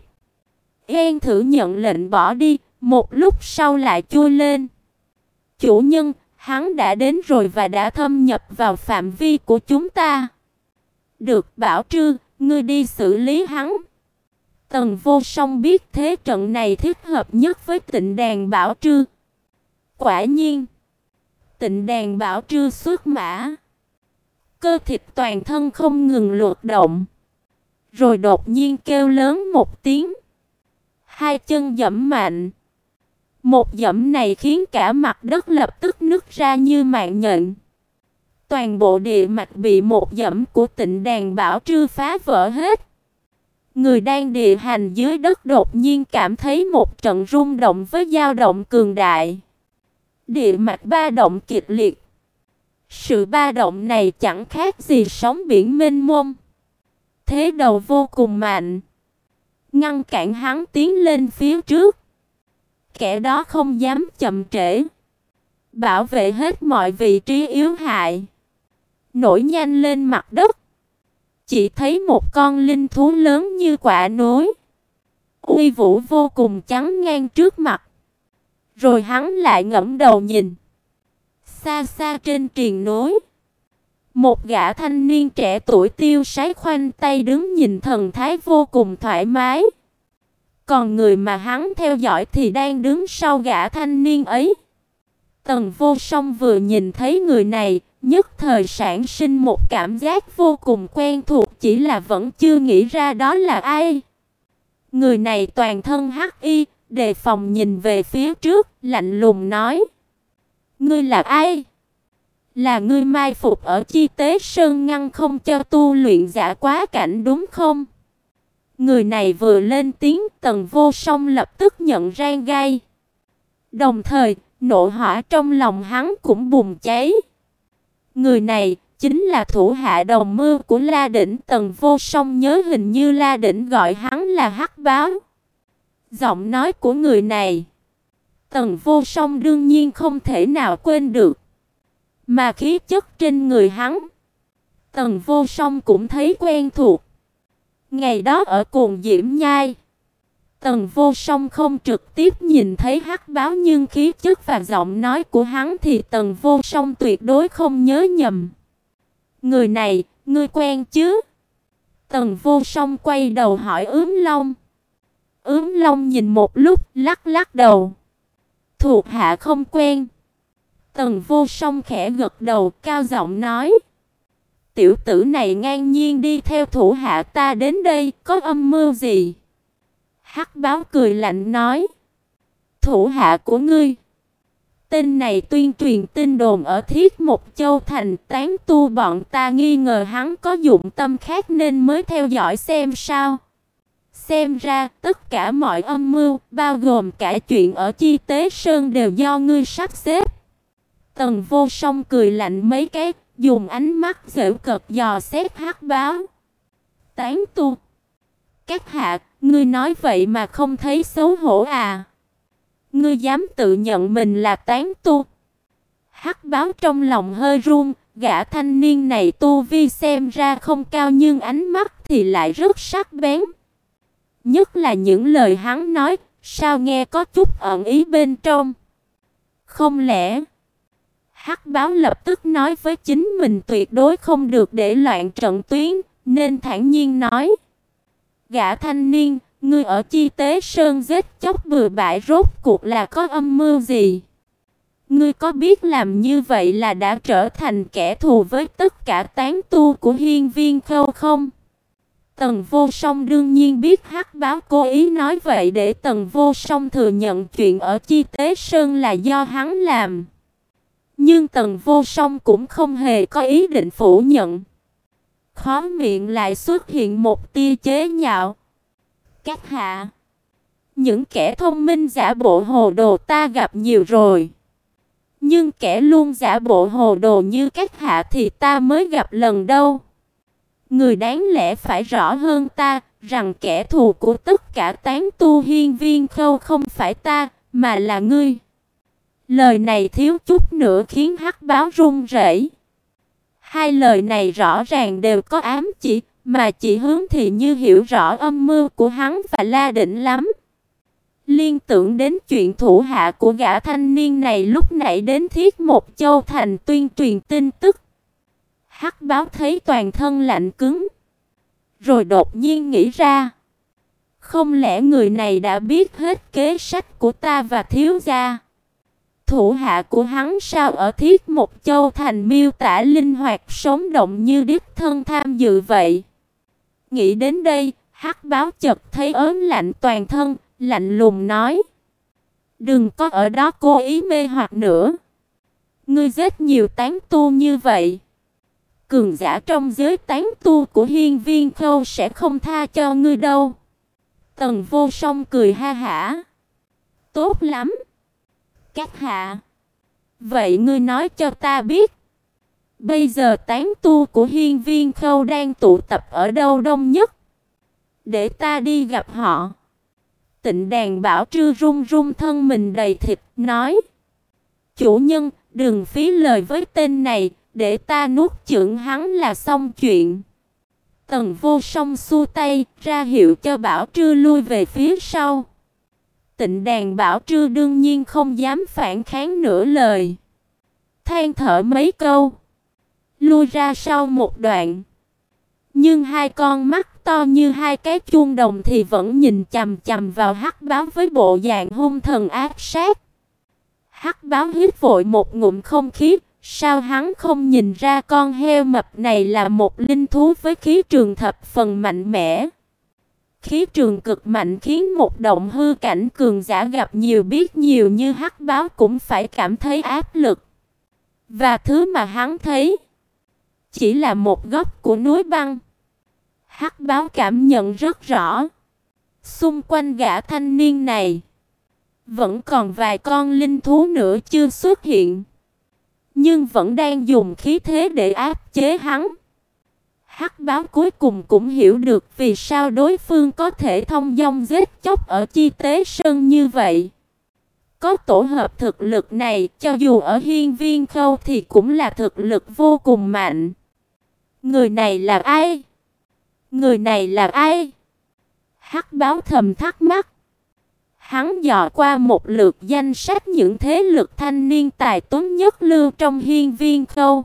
An Thử nhận lệnh bỏ đi, một lúc sau lại chui lên. Chủ nhân, hắn đã đến rồi và đã thâm nhập vào phạm vi của chúng ta. Được, Bảo Trư, ngươi đi xử lý hắn. Tần Vô Song biết thế trận này thích hợp nhất với Tịnh Đàn Bảo Trư. Quả nhiên, Tịnh Đàn Bảo Trư xuất mã. Cơ thịt toàn thân không ngừng luột động. Rồi đột nhiên kêu lớn một tiếng. Hai chân giẫm mạnh. Một giẫm này khiến cả mặt đất lập tức nứt ra như mạng nhện. Toàn bộ địa mạch bị một giẫm của Tịnh Đàn Bảo Trư phá vỡ hết. Người đang địa hành dưới đất đột nhiên cảm thấy một trận rung động với dao động cường đại. Địa mạch ba động kịch liệt. Sự ba động này chẳng khác gì sóng biển mênh mông. Thế đầu vô cùng mạnh, ngăn cản hắn tiến lên phía trước. Kẻ đó không dám chậm trễ, bảo vệ hết mọi vị trí yếu hại, nổi nhanh lên mặt đất. Chỉ thấy một con linh thú lớn như quả núi, uy vũ vô cùng chắn ngang trước mặt. Rồi hắn lại ngẩng đầu nhìn. Xa xa trên triền núi, một gã thanh niên trẻ tuổi tiêu sái khoanh tay đứng nhìn, thần thái vô cùng thoải mái. Còn người mà hắn theo dõi thì đang đứng sau gã thanh niên ấy. Tần Vô Song vừa nhìn thấy người này, nhất thời sản sinh một cảm giác vô cùng quen thuộc, chỉ là vẫn chưa nghĩ ra đó là ai. Người này toàn thân hắc y, đề phòng nhìn về phía trước, lạnh lùng nói: "Ngươi là ai? Là ngươi mai phục ở Chi Tế Sơn ngăn không cho tu luyện giả quá cảnh đúng không?" Người này vừa lên tiếng, Tần Vô Song lập tức nhận ra gai. Đồng thời, nộ hỏa trong lòng hắn cũng bùng cháy. Người này chính là thủ hạ đồng mưu của La Đỉnh. Tần Vô Song nhớ hình như La Đỉnh gọi hắn là Hắc Báo. Giọng nói của người này, Tần Vô Song đương nhiên không thể nào quên được. Mà khí chất trên người hắn, Tần Vô Song cũng thấy quen thuộc. Ngày đó ở Cuồng Diễm Nhai, Tần Vô Song không trực tiếp nhìn thấy Hắc Báo, nhưng khí chất và giọng nói của hắn thì Tần Vô Song tuyệt đối không nhớ nhầm. Người này, ngươi quen chứ? Tần Vô Song quay đầu hỏi Ướm Long. Ướm Long nhìn một lúc, lắc lắc đầu. Thuộc hạ không quen. Tần Vô Song khẽ gật đầu, cao giọng nói: "Tiểu tử này ngang nhiên đi theo thủ hạ ta đến đây, có âm mưu gì?" Hắc Báo cười lạnh nói: "Thủ hạ của ngươi?" Tên này tuyên truyền tin đồn ở Thiết Mộc Châu thành, tán tu bọn ta nghi ngờ hắn có dụng tâm khác nên mới theo dõi xem sao. Xem ra tất cả mọi âm mưu, bao gồm cả chuyện ở Chi Tế Sơn, đều do ngươi sắp xếp. Tần Vô Song cười lạnh mấy cái, dùng ánh mắt giễu cợt dò xét Hắc Báo. Tán tu? Các hạ, ngươi nói vậy mà không thấy xấu hổ à? Ngươi dám tự nhận mình là tán tu? Hắc Báo trong lòng hơi run, gã thanh niên này tu vi xem ra không cao nhưng ánh mắt thì lại rất sắc bén. Nhất là những lời hắn nói, sao nghe có chút ẩn ý bên trong. Không lẽ... Hắc Báo lập tức nói với chính mình tuyệt đối không được để loạn trận tuyến, nên thản nhiên nói: "Gã thanh niên, ngươi ở Chi Tế Sơn giết chóc bừa bãi rốt cuộc là có âm mưu gì? Ngươi có biết làm như vậy là đã trở thành kẻ thù với tất cả tán tu của Hiên Viên Khâu không?" Tần Vô Song đương nhiên biết Hắc Báo cố ý nói vậy để Tần Vô Song thừa nhận chuyện ở Chi Tế Sơn là do hắn làm. Nhưng Tần Vô Song cũng không hề có ý định phủ nhận. Khóe miệng lại xuất hiện một tia chế nhạo. "Các hạ, những kẻ thông minh giả bộ hồ đồ ta gặp nhiều rồi. Nhưng kẻ luôn giả bộ hồ đồ như các hạ thì ta mới gặp lần đâu. Người đáng lẽ phải rõ hơn ta rằng kẻ thù của tất cả tán tu Hiên Viên Khâu không phải ta, mà là ngươi." Lời này thiếu chút nữa khiến Hắc Báo run rẩy. Hai lời này rõ ràng đều có ám chỉ, mà chỉ Hướng thì như hiểu rõ âm mưu của hắn và La Đỉnh lắm. Liên tưởng đến chuyện thủ hạ của gã thanh niên này lúc nãy đến Thiết Mộc Châu thành tuyên truyền tin tức. Hắc Báo thấy toàn thân lạnh cứng, rồi đột nhiên nghĩ ra, không lẽ người này đã biết hết kế sách của ta và thiếu gia? Thủ hạ của hắn sao ở Thiết Mộc Châu thành miêu tả linh hoạt sống động như đích thân tham dự vậy? Nghĩ đến đây, Hắc Báo chợt thấy ớn lạnh toàn thân, lạnh lùng nói: "Đừng có ở đó cố ý mê hoặc nữa. Ngươi giết nhiều tán tu như vậy, cường giả trong giới tán tu của Hiên Viên Khâu sẽ không tha cho ngươi đâu." Tần Vô Song cười ha hả: "Tốt lắm. Các hạ, vậy ngươi nói cho ta biết, bây giờ tán tu của Hiên Viên Khâu đang tụ tập ở đâu đông nhất, để ta đi gặp họ." Tịnh Đàn Bảo Trư run run thân mình đầy thịt, nói: "Chủ nhân, đừng phí lời với tên này, để ta nuốt chửng hắn là xong chuyện." Tần Vô Song xua tay, ra hiệu cho Bảo Trư lui về phía sau. Tịnh Đàn Bảo Trư đương nhiên không dám phản kháng nửa lời, than thở mấy câu, lui ra sau một đoạn. Nhưng hai con mắt to như hai cái chuông đồng thì vẫn nhìn chằm chằm vào Hắc Báo với bộ dạng hung thần ác sát. Hắc Báo hít vội một ngụm không khí, sao hắn không nhìn ra con heo mập này là một linh thú với khí trường thập phần mạnh mẽ. Khí trường cực mạnh khiến một động hư cảnh cường giả gặp nhiều biết nhiều như Hắc Báo cũng phải cảm thấy áp lực. Và thứ mà hắn thấy chỉ là một góc của núi băng. Hắc Báo cảm nhận rất rõ, xung quanh gã thanh niên này vẫn còn vài con linh thú nữa chưa xuất hiện, nhưng vẫn đang dùng khí thế để áp chế hắn. Hắc Báo cuối cùng cũng hiểu được vì sao đối phương có thể thông dong giết chóc ở Chi Tế Sơn như vậy. Có tổ hợp thực lực này, cho dù ở Hiên Viên Khâu thì cũng là thực lực vô cùng mạnh. Người này là ai? Người này là ai? Hắc Báo thầm thắc mắc. Hắn dò qua một lượt danh sách những thế lực thanh niên tài tuấn nhất lưu trong Hiên Viên Khâu.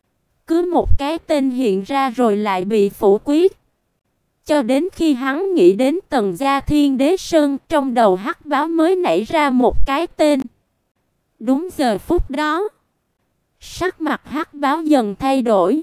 Cứ một cái tên hiện ra rồi lại bị phủ quyết. Cho đến khi hắn nghĩ đến Tần gia Thiên Đế Sơn, trong đầu Hắc Báo mới nảy ra một cái tên. Đúng giờ phút đó, sắc mặt Hắc Báo dần thay đổi.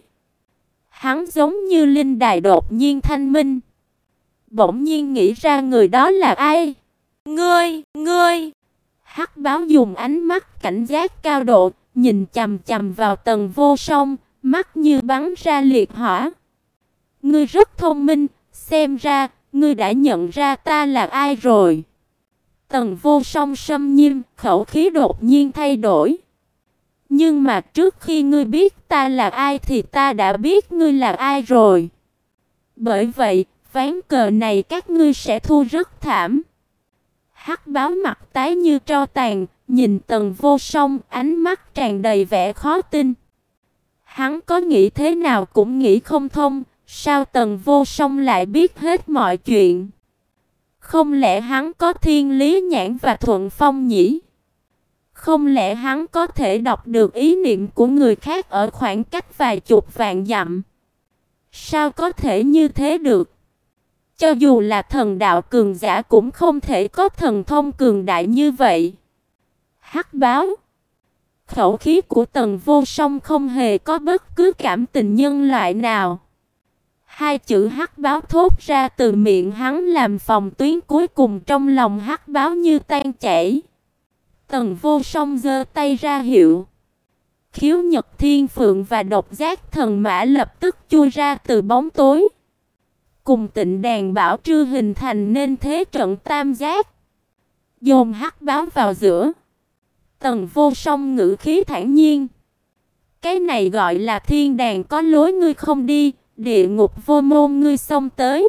Hắn giống như linh đài đột nhiên thanh minh, bỗng nhiên nghĩ ra người đó là ai. Ngươi, ngươi! Hắc Báo dùng ánh mắt cảnh giác cao độ, nhìn chằm chằm vào Tần Vô Song, mắt như bắn ra liệt hỏa. Ngươi rất thông minh, xem ra, ngươi đã nhận ra ta là ai rồi. Tần Vô Song sâm nghiêm, khẩu khí đột nhiên thay đổi. Nhưng mà trước khi ngươi biết ta là ai thì ta đã biết ngươi là ai rồi. Bởi vậy, ván cờ này các ngươi sẽ thua rất thảm. Hắc Báo mặt tái như tro tàn, nhìn Tần Vô Song, ánh mắt tràn đầy vẻ khó tin. Hắn có nghĩ thế nào cũng nghĩ không thông, sao Tần Vô Song lại biết hết mọi chuyện? Không lẽ hắn có thiên lý nhãn và thuận phong nhĩ? Không lẽ hắn có thể đọc được ý niệm của người khác ở khoảng cách vài chục vạn dặm? Sao có thể như thế được? Cho dù là thần đạo cường giả cũng không thể có thần thông cường đại như vậy. Hắc Báo. Khẩu khí của Tần Vô Song không hề có bất cứ cảm tình nhân loại nào. Hai chữ Hắc Báo thốt ra từ miệng hắn làm phòng tuyến cuối cùng trong lòng Hắc Báo như tan chảy. Tần Vô Song giơ tay ra hiệu. Khiếu Nhật Thiên Phượng và Độc Giác Thần Mã lập tức chui ra từ bóng tối, cùng Tịnh Đàn Bảo Trư hình thành nên thế trận tam giác, dồn Hắc Báo vào giữa. Tần Vô Song ngữ khí thản nhiên. Cái này gọi là thiên đàng có lối ngươi không đi, địa ngục vô môn ngươi xông tới.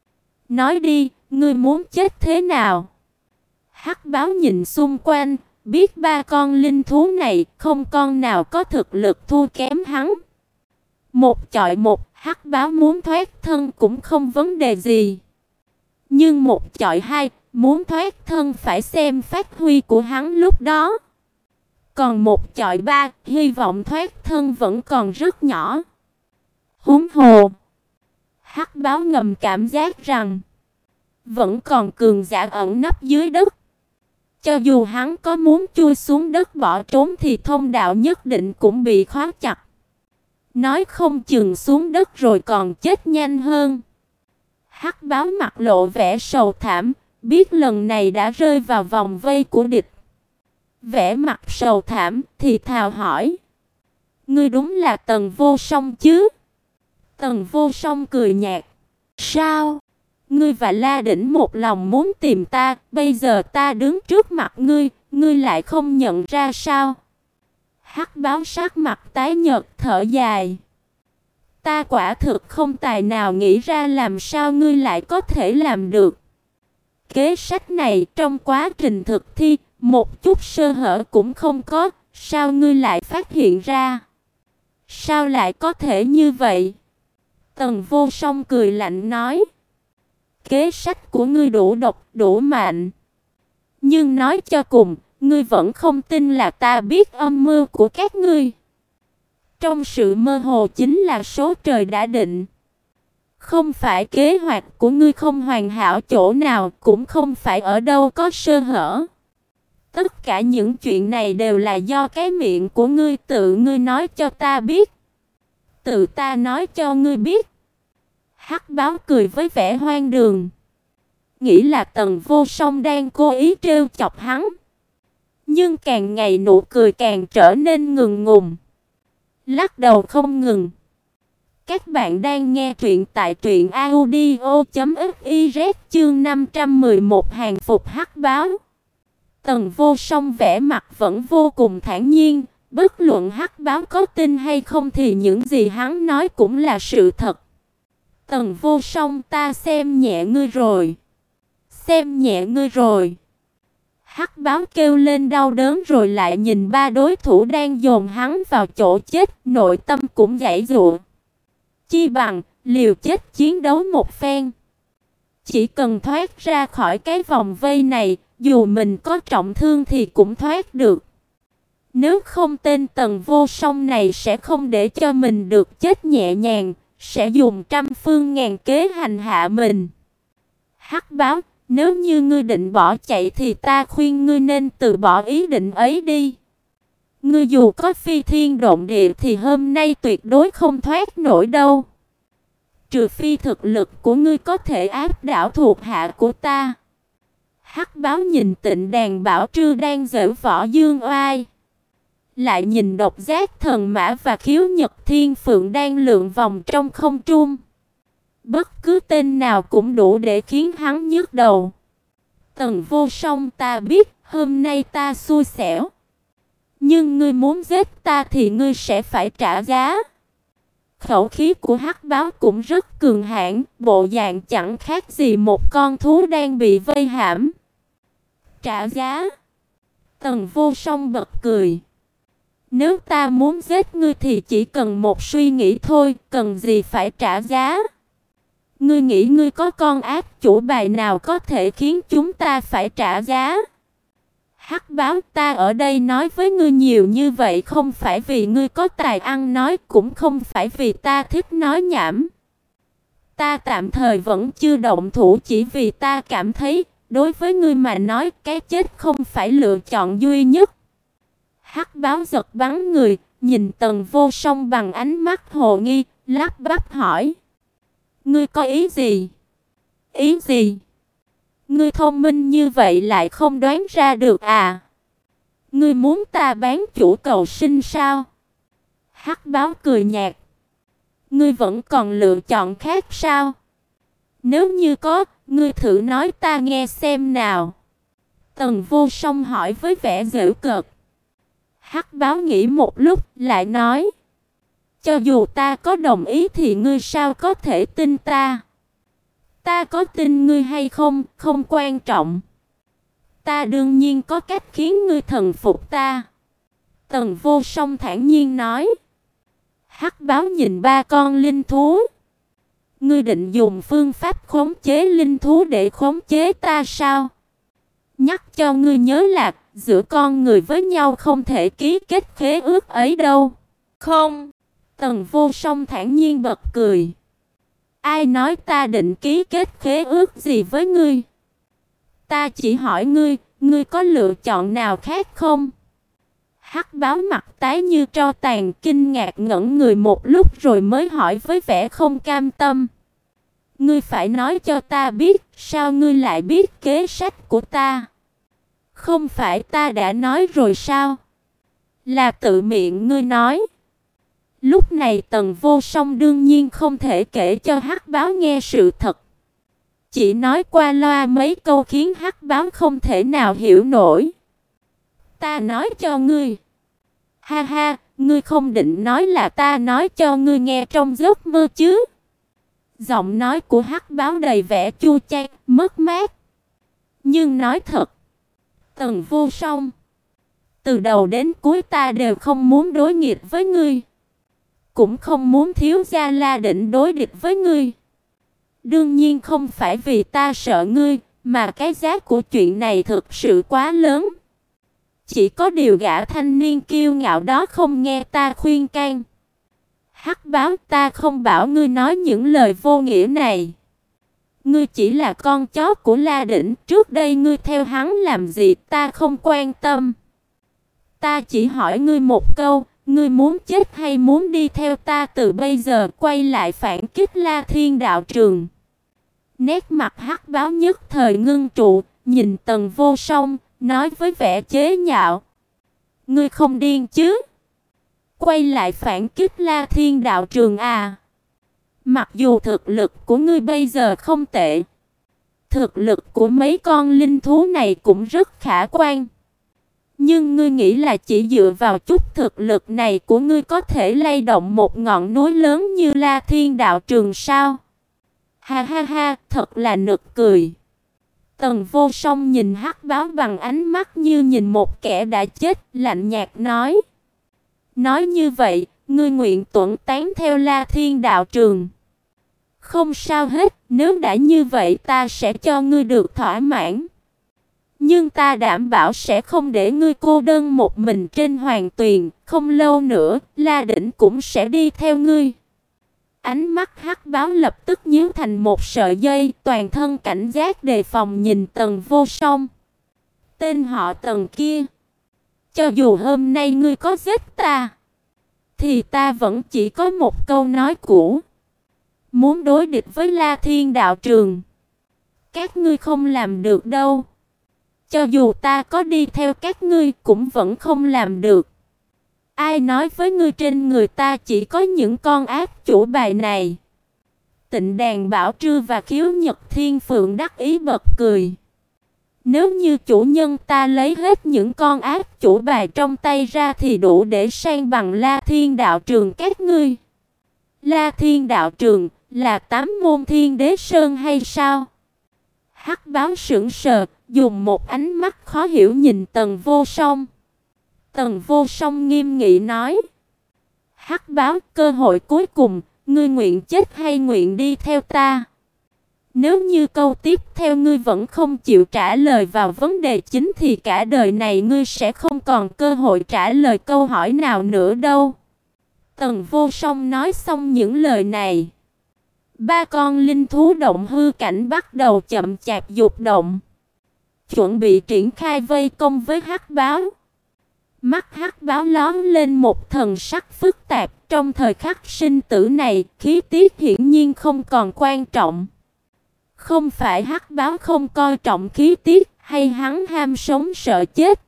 Nói đi, ngươi muốn chết thế nào? Hắc Báo nhìn xung quanh, biết ba con linh thú này không con nào có thực lực thua kém hắn. Một chọi một, Hắc Báo muốn thoát thân cũng không vấn đề gì. Nhưng một chọi hai, muốn thoát thân phải xem phát huy của hắn lúc đó. Còn một chọi ba, hy vọng thoát thân vẫn còn rất nhỏ. Huống hồ, Hắc Báo ngầm cảm giác rằng vẫn còn cường giả ẩn nấp dưới đất. Cho dù hắn có muốn chui xuống đất bỏ trốn thì thông đạo nhất định cũng bị khóa chặt. Nói không chừng xuống đất rồi còn chết nhanh hơn. Hắc Báo mặt lộ vẻ sầu thảm, biết lần này đã rơi vào vòng vây của địch. Vẻ mặt sầu thảm thì thào hỏi: ngươi đúng là Tần Vô Song chứ? Tần Vô Song cười nhạt: sao? Ngươi và La Đỉnh một lòng muốn tìm ta, bây giờ ta đứng trước mặt ngươi, ngươi lại không nhận ra sao? Hắc Báo sắc mặt tái nhợt thở dài: ta quả thực không tài nào nghĩ ra làm sao ngươi lại có thể làm được. Kế sách này trong quá trình thực thi, một chút sơ hở cũng không có, sao ngươi lại phát hiện ra? Sao lại có thể như vậy? Tần Vô Song cười lạnh nói. Kế sách của ngươi đủ độc, đủ mạnh. Nhưng nói cho cùng, ngươi vẫn không tin là ta biết âm mưu của các ngươi. Trong sự mơ hồ chính là số trời đã định. Không phải kế hoạch của ngươi không hoàn hảo chỗ nào, cũng không phải ở đâu có sơ hở. Tất cả những chuyện này đều là do cái miệng của ngươi tự ngươi nói cho ta biết. Tự ta nói cho ngươi biết. Hắc Báo cười với vẻ hoang đường. Nghĩ là Tần Vô Song đang cố ý trêu chọc hắn. Nhưng càng ngày nụ cười càng trở nên ngừng ngùng. Lắc đầu không ngừng. Các bạn đang nghe truyện tại truyện audio chấm fiz chương năm trăm mười một hàng phục Hắc Báo. Tần Vô Song vẻ mặt vẫn vô cùng thản nhiên, bất luận Hắc Báo có tin hay không thì những gì hắn nói cũng là sự thật. Tần Vô Song, ta xem nhẹ ngươi rồi. Xem nhẹ ngươi rồi. Hắc Báo kêu lên đau đớn rồi lại nhìn ba đối thủ đang dồn hắn vào chỗ chết, nội tâm cũng giãy giụa. Chi bằng liều chết chiến đấu một phen. Chỉ cần thoát ra khỏi cái vòng vây này, dù mình có trọng thương thì cũng thoát được. Nếu không tên Tần Vô Song này sẽ không để cho mình được chết nhẹ nhàng, sẽ dùng trăm phương ngàn kế hành hạ mình. Hắc Báo, nếu như ngươi định bỏ chạy thì ta khuyên ngươi nên từ bỏ ý định ấy đi. Ngươi dù có phi thiên động địa thì hôm nay tuyệt đối không thoát nổi đâu. Trừ phi thực lực của ngươi có thể áp đảo thuộc hạ của ta. Hắc Báo nhìn Tịnh Đàn Bảo Trư đang giở võ dương oai. Lại nhìn Độc Giác Thần Mã và Khiếu Nhật Thiên Phượng đang lượn vòng trong không trung. Bất cứ tên nào cũng đủ để khiến hắn nhức đầu. Tần Vô Song, ta biết hôm nay ta xui xẻo. Nhưng ngươi muốn giết ta thì ngươi sẽ phải trả giá. Khẩu khí của Hắc Báo cũng rất cường hãn, bộ dạng chẳng khác gì một con thú đang bị vây hãm. Trả giá? Tần Vô Song bật cười. Nếu ta muốn giết ngươi thì chỉ cần một suy nghĩ thôi, cần gì phải trả giá? Ngươi nghĩ ngươi có con ác chủ bài nào có thể khiến chúng ta phải trả giá? Hắc Báo, ta ở đây nói với ngươi nhiều như vậy không phải vì ngươi có tài ăn nói, cũng không phải vì ta thích nói nhảm. Ta tạm thời vẫn chưa động thủ chỉ vì ta cảm thấy, đối với ngươi mà nói, cái chết không phải lựa chọn duy nhất. Hắc Báo giật bắn người, nhìn Tần Vô Song bằng ánh mắt hồ nghi, lắp bắp hỏi. Ngươi có ý gì? Ý gì? Ngươi thông minh như vậy lại không đoán ra được à? Ngươi muốn ta bán chủ cầu sinh sao? Hắc Báo cười nhạt. Ngươi vẫn còn lựa chọn khác sao? Nếu như có, ngươi thử nói ta nghe xem nào. Tần Vô Song hỏi với vẻ giễu cợt. Hắc Báo nghĩ một lúc, lại nói. Cho dù ta có đồng ý thì ngươi sao có thể tin ta? Ta có tin ngươi hay không, không quan trọng. Ta đương nhiên có cách khiến ngươi thần phục ta. Tần Vô Song thản nhiên nói. Hắc Báo nhìn ba con linh thú. Ngươi định dùng phương pháp khống chế linh thú để khống chế ta sao? Nhắc cho ngươi nhớ là giữa con người với nhau không thể ký kết khế ước ấy đâu. Không. Tần Vô Song thản nhiên bật cười. Ai nói ta định ký kết khế ước gì với ngươi? Ta chỉ hỏi ngươi, ngươi có lựa chọn nào khác không? Hắc Báo mặt tái như tro tàn, kinh ngạc ngẩn người một lúc rồi mới hỏi với vẻ không cam tâm. Ngươi phải nói cho ta biết, sao ngươi lại biết kế sách của ta? Không phải ta đã nói rồi sao? Là tự miệng ngươi nói. Lúc này Tần Vô Song đương nhiên không thể kể cho Hắc Báo nghe sự thật. Chỉ nói qua loa mấy câu khiến Hắc Báo không thể nào hiểu nổi. Ta nói cho ngươi. Ha ha, ngươi không định nói là ta nói cho ngươi nghe trong giấc mơ chứ? Giọng nói của Hắc Báo đầy vẻ chua chát, mất mát. Nhưng nói thật, Tần Vô Song, từ đầu đến cuối ta đều không muốn đối nghịch với ngươi, cũng không muốn thiếu gia La Định đối địch với ngươi. Đương nhiên không phải vì ta sợ ngươi, mà cái giá của chuyện này thực sự quá lớn. Chỉ có điều gã thanh niên kiêu ngạo đó không nghe ta khuyên can. Hắc báo, ta không bảo ngươi nói những lời vô nghĩa này. Ngươi chỉ là con chó của La Định, trước đây ngươi theo hắn làm gì ta không quan tâm. Ta chỉ hỏi ngươi một câu, ngươi muốn chết hay muốn đi theo ta từ bây giờ quay lại phản kích La Thiên đạo trường? Nét mặt Hắc báo nhất thời ngưng trụ, nhìn Tần Vô Song, nói với vẻ chế nhạo: ngươi không điên chứ? Quay lại phản kích La Thiên đạo trường à? Mặc dù thực lực của ngươi bây giờ không tệ, thực lực của mấy con linh thú này cũng rất khả quan, nhưng ngươi nghĩ là chỉ dựa vào chút thực lực này của ngươi có thể lay động một ngọn núi lớn như La Thiên đạo trường sao? Ha ha ha, thật là nực cười. Tần Vô Song nhìn Hắc báo bằng ánh mắt như nhìn một kẻ đã chết, lạnh nhạt nói: nói như vậy, ngươi nguyện tuẫn tán theo La Thiên đạo trường? Không sao hết, nếu đã như vậy ta sẽ cho ngươi được thỏa mãn. Nhưng ta đảm bảo sẽ không để ngươi cô đơn một mình trên hoàng tuyền, không lâu nữa, La Định cũng sẽ đi theo ngươi. Ánh mắt Hắc báo lập tức nhíu thành một sợi dây, toàn thân cảnh giác đề phòng nhìn Tần Vô Song. Tên họ Tần kia, cho dù hôm nay ngươi có giết ta, thì ta vẫn chỉ có một câu nói cũ: muốn đối địch với La Thiên đạo trường, các ngươi không làm được đâu. Cho dù ta có đi theo các ngươi cũng vẫn không làm được. Ai nói với ngươi trên người ta chỉ có những con ác chủ bài này? Tịnh Đàn Bảo Trư và Khiếu Nhật Thiên Phượng đắc ý bật cười. Nếu như chủ nhân ta lấy hết những con ác chủ bài trong tay ra thì đủ để san bằng La Thiên đạo trường các ngươi. La Thiên đạo trường là tám môn Thiên Đế Sơn hay sao? Hắc báo sững sờ, dùng một ánh mắt khó hiểu nhìn Tần Vô Song. Tần Vô Song nghiêm nghị nói: Hắc báo, cơ hội cuối cùng, ngươi nguyện chết hay nguyện đi theo ta? Nếu như câu tiếp theo ngươi vẫn không chịu trả lời vào vấn đề chính thì cả đời này ngươi sẽ không còn cơ hội trả lời câu hỏi nào nữa đâu. Tần Vô Song nói xong những lời này, ba con linh thú động hư cảnh bắt đầu chậm chạp dục động, chuẩn bị triển khai vây công với Hắc báo. Mắt Hắc báo lóe lên một thần sắc phức tạp, trong thời khắc sinh tử này, khí tiết hiển nhiên không còn quan trọng. Không phải Hắc báo không coi trọng khí tiết, hay hắn ham sống sợ chết.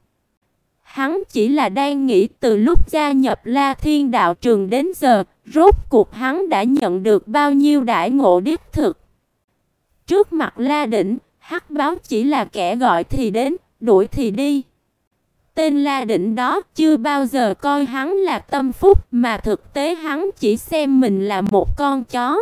Hắn chỉ là đang nghĩ từ lúc gia nhập La Thiên đạo trường đến giờ, rốt cuộc hắn đã nhận được bao nhiêu đãi ngộ đích thực. Trước mặt La Định, Hắc báo chỉ là kẻ gọi thì đến, đuổi thì đi. Tên La Định đó chưa bao giờ coi hắn là tâm phúc, mà thực tế hắn chỉ xem mình là một con chó.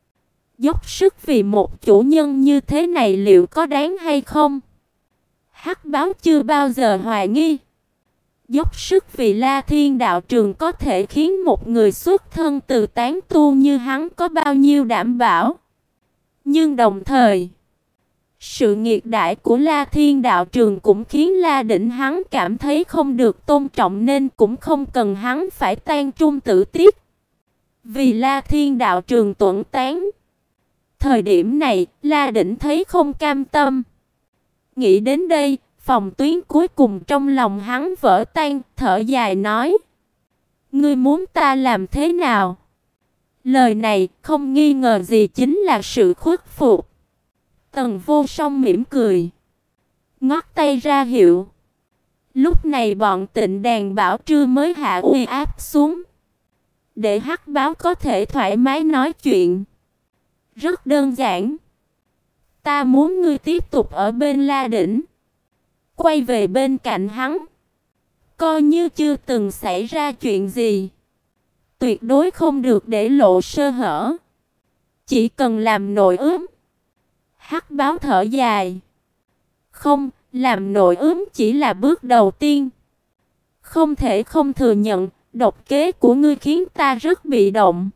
Dốc sức vì một chủ nhân như thế này liệu có đáng hay không? Hắc báo chưa bao giờ hoài nghi. Dốc sức vì La Thiên đạo trường có thể khiến một người xuất thân từ tán tu như hắn có bao nhiêu đảm bảo. Nhưng đồng thời, sự nghiệt đại của La Thiên đạo trường cũng khiến La Định hắn cảm thấy không được tôn trọng, nên cũng không cần hắn phải tan trung tử tiết vì La Thiên đạo trường tuẫn tán. Thời điểm này, La Định thấy không cam tâm. Nghĩ đến đây, phòng tuyến cuối cùng trong lòng hắn vỡ tan, thở dài nói: ngươi muốn ta làm thế nào? Lời này không nghi ngờ gì chính là sự khuất phục. Tần Vô Song mỉm cười, ngót tay ra hiệu. Lúc này bọn Tịnh Đàn Bảo Trư mới hạ uy áp xuống, để Hắc báo có thể thoải mái nói chuyện. Rất đơn giản. Ta muốn ngươi tiếp tục ở bên La Định, quay về bên cạnh hắn, coi như chưa từng xảy ra chuyện gì. Tuyệt đối không được để lộ sơ hở. Chỉ cần làm nội ướm. Hắc báo thở dài. Không, làm nội ướm chỉ là bước đầu tiên. Không thể không thừa nhận, độc kế của ngươi khiến ta rất bị động.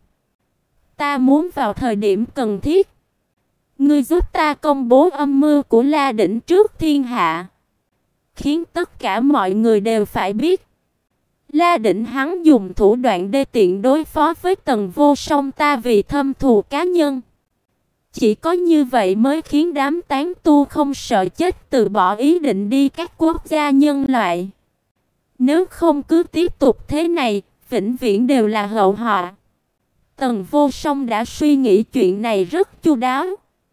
Ta muốn vào thời điểm cần thiết. Ngươi giúp ta công bố âm mưu của La Đỉnh trước thiên hạ, khiến tất cả mọi người đều phải biết. La Đỉnh hắn dùng thủ đoạn đê tiện đối phó với Tần Vô Song ta vì thâm thù cá nhân. Chỉ có như vậy mới khiến đám tán tu không sợ chết từ bỏ ý định đi các quốc gia nhân loại. Nếu không cứ tiếp tục thế này, vĩnh viễn đều là hậu họa. Tần Vô Song đã suy nghĩ chuyện này rất chu đáo.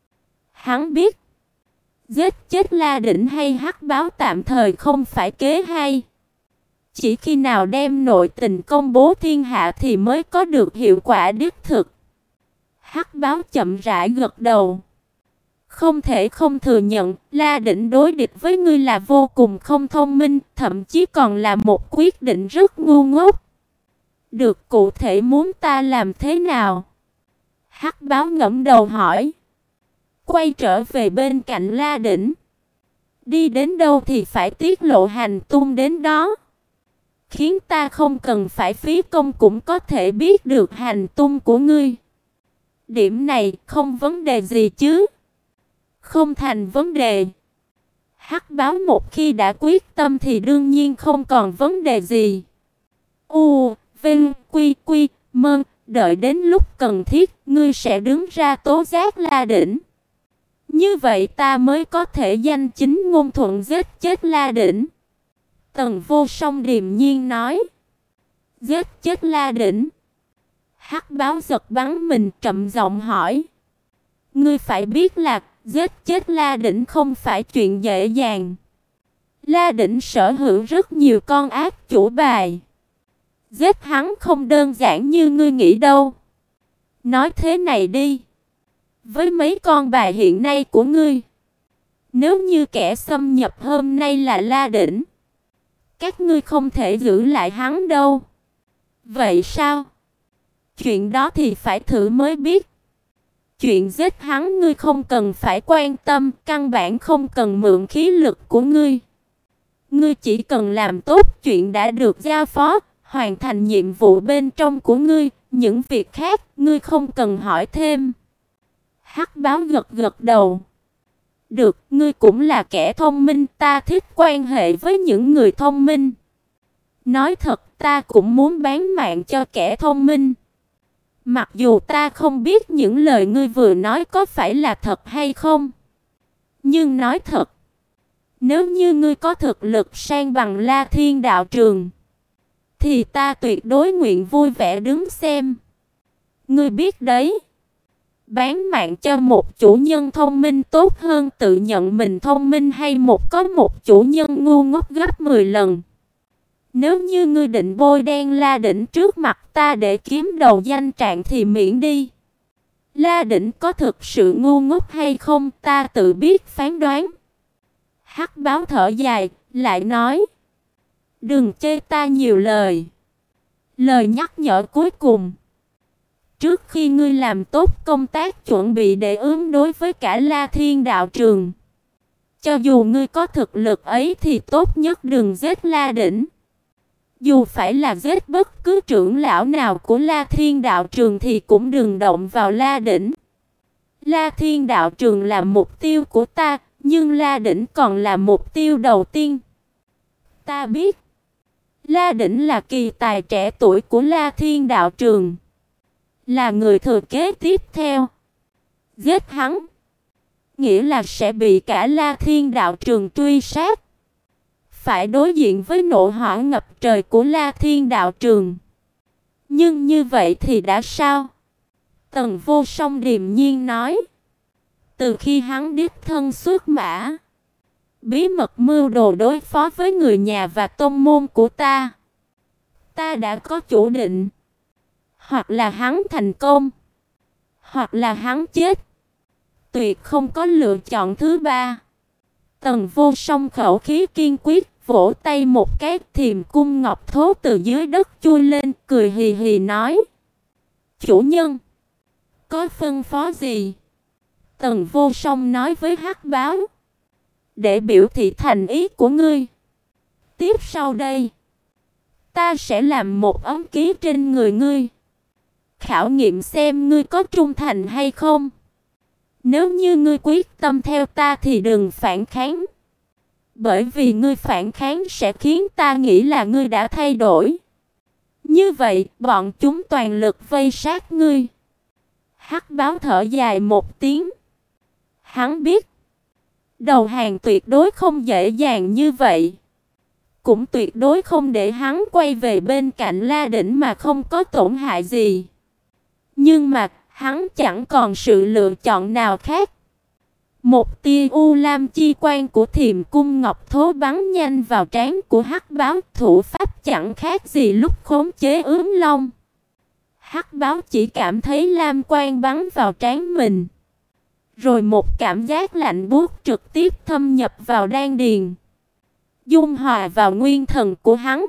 Hắn biết, giết chết La Đỉnh hay Hắc Báo tạm thời không phải kế hay. Chỉ khi nào đem nội tình công bố thiên hạ thì mới có được hiệu quả đích thực. Hắc Báo chậm rãi gật đầu. Không thể không thừa nhận, La Đỉnh đối địch với ngươi là vô cùng không thông minh, thậm chí còn là một quyết định rất ngu ngốc. Được, cụ thể muốn ta làm thế nào? Hắc Báo ngẩng đầu hỏi. Quay trở về bên cạnh La Đỉnh. Đi đến đâu thì phải tiết lộ hành tung đến đó. Khiến ta không cần phải phí công cũng có thể biết được hành tung của ngươi. Điểm này không vấn đề gì chứ? Không thành vấn đề. Hắc Báo một khi đã quyết tâm thì đương nhiên không còn vấn đề gì. U, Vinh, Quy, Quy, Mơ, đợi đến lúc cần thiết, ngươi sẽ đứng ra tố giác La Đỉnh. Như vậy ta mới có thể danh chính ngôn thuận giết chết La Đỉnh. Tần Vô Song điềm nhiên nói. Giết chết La Đỉnh. Hắc Báo giật bắn mình, trầm giọng hỏi. Ngươi phải biết là giết chết La Đỉnh không phải chuyện dễ dàng. La Đỉnh sở hữu rất nhiều con ác chủ bài. Giết hắn không đơn giản như ngươi nghĩ đâu. Nói thế này đi. Với mấy con bài hiện nay của ngươi, nếu như kẻ xâm nhập hôm nay là La Đỉnh, các ngươi không thể giữ lại hắn đâu. Vậy sao? Chuyện đó thì phải thử mới biết. Chuyện giết hắn ngươi không cần phải quan tâm, căn bản không cần mượn khí lực của ngươi. Ngươi chỉ cần làm tốt chuyện đã được giao phó, hoàn thành nhiệm vụ bên trong của ngươi, những việc khác ngươi không cần hỏi thêm. Hắc Báo gật gật đầu. Được, ngươi cũng là kẻ thông minh, ta thích quan hệ với những người thông minh. Nói thật, ta cũng muốn bán mạng cho kẻ thông minh. Mặc dù ta không biết những lời ngươi vừa nói có phải là thật hay không. Nhưng nói thật, nếu như ngươi có thực lực san bằng La Thiên đạo trường, thì ta tuyệt đối nguyện vui vẻ đứng xem. Ngươi biết đấy, bán mạng cho một chủ nhân thông minh tốt hơn tự nhận mình thông minh hay một có một chủ nhân ngu ngốc gấp mười lần. Nếu như ngươi định bôi đen La Đỉnh trước mặt ta để kiếm đầu danh trạng thì miễn đi. La Đỉnh có thực sự ngu ngốc hay không ta tự biết phán đoán. Hắc Báo thở dài, lại nói. Đừng chê ta nhiều lời. Lời nhắc nhở cuối cùng. Trước khi ngươi làm tốt công tác chuẩn bị để ứng đối với cả La Thiên đạo trường, cho dù ngươi có thực lực ấy thì tốt nhất đừng giết La Đỉnh. Dù phải là giết bất cứ trưởng lão nào của La Thiên đạo trường thì cũng đừng động vào La Đỉnh. La Thiên đạo trường là mục tiêu của ta, nhưng La Đỉnh còn là mục tiêu đầu tiên. Ta biết, La Đỉnh là kỳ tài trẻ tuổi của La Thiên đạo trường, là người thừa kế tiếp theo. Giết hắn, nghĩa là sẽ bị cả La Thiên đạo trường truy sát, phải đối diện với nộ hỏa ngập trời của La Thiên đạo trường. Nhưng như vậy thì đã sao? Tần Vô Song điềm nhiên nói. Từ khi hắn đích thân xuất mã, bí mật mưu đồ đối phó với người nhà và tôn môn của ta, ta đã có chủ định. Hoặc là hắn thành công, hoặc là hắn chết. Tuyệt không có lựa chọn thứ ba. Tần Vô Song khẩu khí kiên quyết, vỗ tay một cái, Thiềm Cung Ngọc Thố từ dưới đất chui lên, cười hì hì nói. Chủ nhân, có phân phó gì? Tần Vô Song nói với Hắc Báo. để biểu thị thành ý của ngươi. Tiếp sau đây, ta sẽ làm một ấn ký trên người ngươi, khảo nghiệm xem ngươi có trung thành hay không. Nếu như ngươi quyết tâm theo ta thì đừng phản kháng, bởi vì ngươi phản kháng sẽ khiến ta nghĩ là ngươi đã thay đổi. Như vậy, bọn chúng toàn lực vây sát ngươi. Hắc báo thở dài một tiếng. Hắn biết, đầu hàng tuyệt đối không dễ dàng như vậy. Cũng tuyệt đối không để hắn quay về bên cạnh La Đỉnh mà không có tổn hại gì. Nhưng mà, hắn chẳng còn sự lựa chọn nào khác. Một tia u lam chi quang của Thiềm Cung Ngọc Thố bắn nhanh vào trán của Hắc báo, thủ pháp chẳng khác gì lúc khống chế ướm long. Hắc báo chỉ cảm thấy lam quang bắn vào trán mình, rồi một cảm giác lạnh buốt trực tiếp thâm nhập vào đan điền, dung hòa vào nguyên thần của hắn.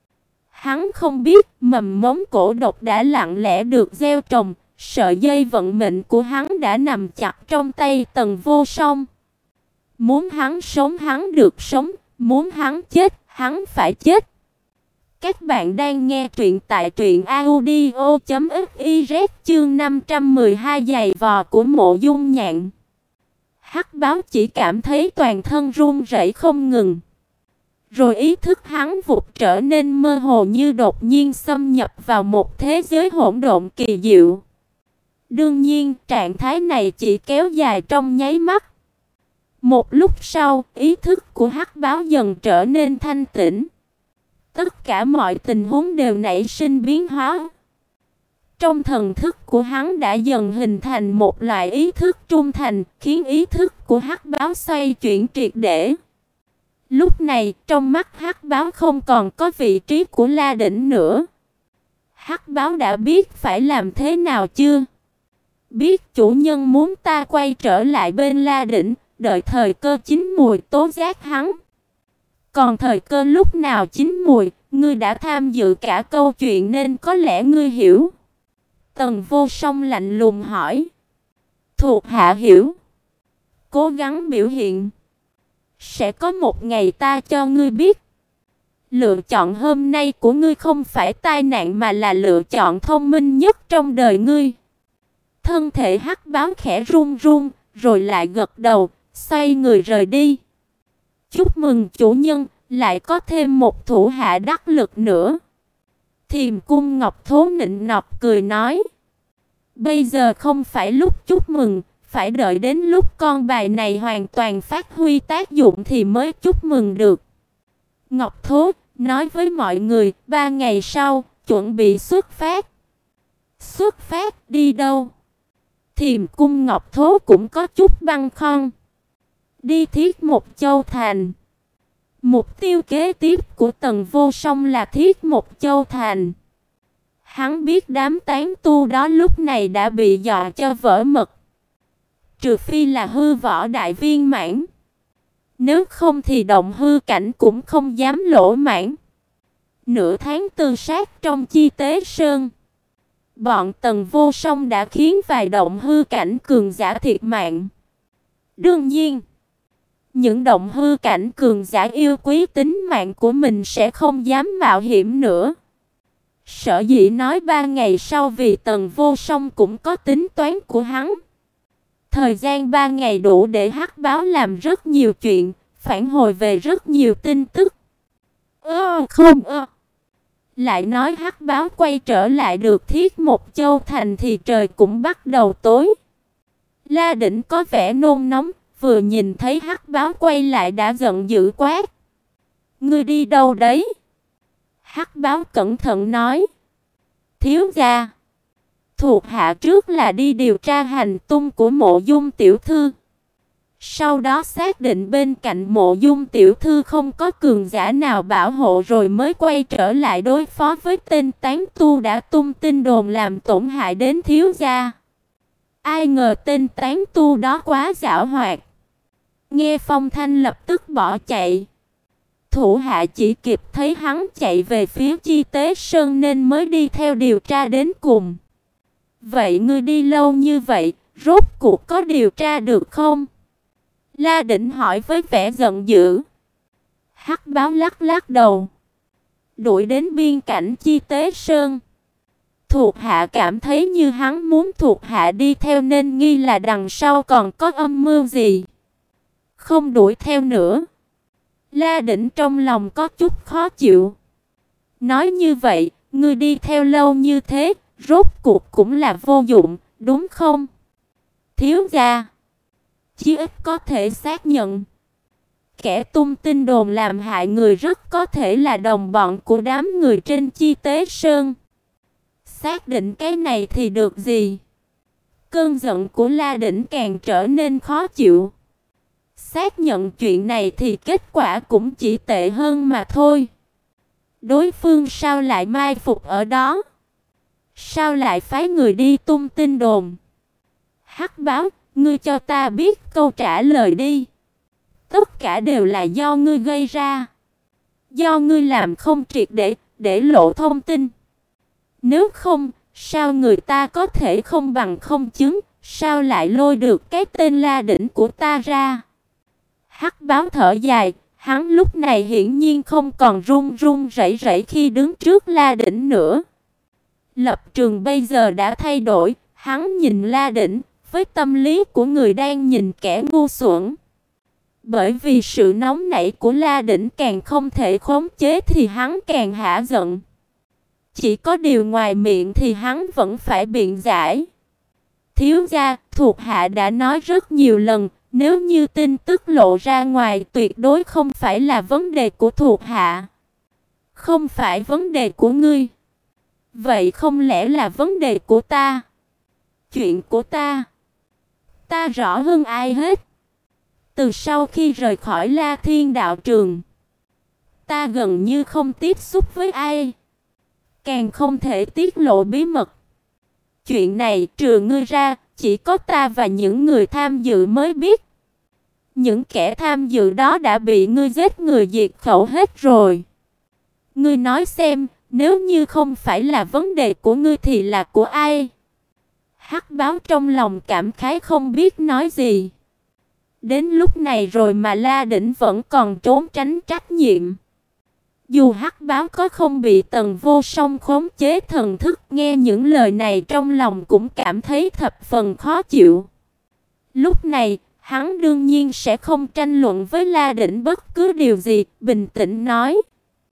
Hắn không biết mầm mống cổ độc đã lặng lẽ được gieo trồng, sợi dây vận mệnh của hắn đã nằm chặt trong tay Tần Vô Song. Muốn hắn sống hắn được sống, muốn hắn chết hắn phải chết. Các bạn đang nghe truyện tại truyện audio chấm fiz chương năm trăm mười hai giày vò của Mộ Dung Nhạn. Hắc báo chỉ cảm thấy toàn thân run rẩy không ngừng. Rồi ý thức hắn vụt trở nên mơ hồ như đột nhiên xâm nhập vào một thế giới hỗn độn kỳ diệu. Đương nhiên, trạng thái này chỉ kéo dài trong nháy mắt. Một lúc sau, ý thức của Hắc báo dần trở nên thanh tĩnh. Tất cả mọi tình huống đều nảy sinh biến hóa. Trong thần thức của hắn đã dần hình thành một loại ý thức trung thành, khiến ý thức của Hắc báo xoay chuyển triệt để. Lúc này, trong mắt Hắc báo không còn có vị trí của La Đỉnh nữa. Hắc báo đã biết phải làm thế nào chưa? Biết chủ nhân muốn ta quay trở lại bên La Đỉnh, đợi thời cơ chín mùi tố giác hắn. Còn thời cơ lúc nào chín mùi, ngươi đã tham dự cả câu chuyện nên có lẽ ngươi hiểu. Tần Vô Song lạnh lùng hỏi. Thuộc hạ hiểu. Cố gắng biểu hiện. Sẽ có một ngày ta cho ngươi biết. Lựa chọn hôm nay của ngươi không phải tai nạn mà là lựa chọn thông minh nhất trong đời ngươi. Thân thể Hắc báo khẽ run run, rồi lại gật đầu, xoay người rời đi. Chúc mừng chủ nhân, lại có thêm một thủ hạ đắc lực nữa. Thiềm Cung Ngọc Thố nịnh nọt cười nói. Bây giờ không phải lúc chúc mừng, phải đợi đến lúc con bài này hoàn toàn phát huy tác dụng thì mới chúc mừng được. Ngọc Thố nói với mọi người, ba ngày sau, chuẩn bị xuất phát. Xuất phát đi đâu? Thiềm Cung Ngọc Thố cũng có chút băn khoăn. Đi Thiết Một Châu Thành. Mục tiêu kế tiếp của Tần Vô Song là Thiết Một Châu Thành. Hắn biết đám tán tu đó lúc này đã bị dọa cho vỡ mật. Trừ phi là hư võ đại viên mãn. Nếu không thì động hư cảnh cũng không dám lỗ mãn. Nửa tháng tư sát trong Chi Tế Sơn, bọn Tần Vô Song đã khiến vài động hư cảnh cường giả thiệt mạng. Đương nhiên, những động hư cảnh cường giả yêu quý tính mạng của mình sẽ không dám mạo hiểm nữa. Sở dĩ nói ba ngày sau vì Tần Vô Song cũng có tính toán của hắn. Thời gian ba ngày đủ để Hắc báo làm rất nhiều chuyện, phản hồi về rất nhiều tin tức. Ơ không ơ. Lại nói Hắc báo quay trở lại được Thiết Một Châu Thành thì trời cũng bắt đầu tối. La Đỉnh có vẻ nôn nóng, vừa nhìn thấy Hắc báo quay lại đã giận dữ quát. Ngươi đi đâu đấy? Hắc báo cẩn thận nói. Thiếu gia, thuộc hạ trước là đi điều tra hành tung của Mộ Dung tiểu thư. Sau đó xác định bên cạnh Mộ Dung tiểu thư không có cường giả nào bảo hộ rồi mới quay trở lại đối phó với tên tán tu đã tung tin đồn làm tổn hại đến thiếu gia. Ai ngờ tên tán tu đó quá giảo hoạt. Nghe phong thanh lập tức bỏ chạy. Thủ hạ chỉ kịp thấy hắn chạy về phía Chi Tế Sơn nên mới đi theo điều tra đến cùng. Vậy ngươi đi lâu như vậy, rốt cuộc có điều tra được không? La Đỉnh hỏi với vẻ giận dữ. Hắc báo lắc lắc đầu. Đuổi đến biên cảnh Chi Tế Sơn. Thuộc hạ cảm thấy như hắn muốn thuộc hạ đi theo nên nghi là đằng sau còn có âm mưu gì. Không đuổi theo nữa. La Đỉnh trong lòng có chút khó chịu. Nói như vậy, ngươi đi theo lâu như thế, rốt cuộc cũng là vô dụng, đúng không? Thiếu gia. Chí ít có thể xác nhận. Kẻ tung tin đồn làm hại người rất có thể là đồng bọn của đám người trên Chi Tế Sơn. Xác định cái này thì được gì? Cơn giận của La Đỉnh càng trở nên khó chịu. Xác nhận chuyện này thì kết quả cũng chỉ tệ hơn mà thôi. Đối phương sao lại mai phục ở đó? Sao lại phái người đi tung tin đồn? Hắc báo, ngươi cho ta biết câu trả lời đi. Tất cả đều là do ngươi gây ra. Do ngươi làm không triệt để, để lộ thông tin. Nếu không, sao người ta có thể không bằng không chứng, sao lại lôi được cái tên La Đỉnh của ta ra? Hắc báo thở dài, hắn lúc này hiển nhiên không còn run run rẩy rẩy khi đứng trước La Đỉnh nữa. Lập trường bây giờ đã thay đổi, hắn nhìn La Đỉnh với tâm lý của người đang nhìn kẻ ngu xuẩn. Bởi vì sự nóng nảy của La Đỉnh càng không thể khống chế thì hắn càng hả giận. Chỉ có điều ngoài miệng thì hắn vẫn phải biện giải. Thiếu gia, thuộc hạ đã nói rất nhiều lần, nếu như tin tức lộ ra ngoài tuyệt đối không phải là vấn đề của thuộc hạ. Không phải vấn đề của ngươi. Vậy không lẽ là vấn đề của ta? Chuyện của ta. Ta rõ hơn ai hết. Từ sau khi rời khỏi La Thiên đạo trường, ta gần như không tiếp xúc với ai. Càng không thể tiết lộ bí mật. Chuyện này trừ ngươi ra, chỉ có ta và những người tham dự mới biết. Những kẻ tham dự đó đã bị ngươi giết người diệt khẩu hết rồi. Ngươi nói xem, nếu như không phải là vấn đề của ngươi thì là của ai? Hắc báo trong lòng cảm khái không biết nói gì. Đến lúc này rồi mà La Đỉnh vẫn còn trốn tránh trách nhiệm. Dù Hắc báo có không bị Tần Vô Song khống chế thần thức, nghe những lời này trong lòng cũng cảm thấy thập phần khó chịu. Lúc này, hắn đương nhiên sẽ không tranh luận với La Đỉnh bất cứ điều gì, bình tĩnh nói.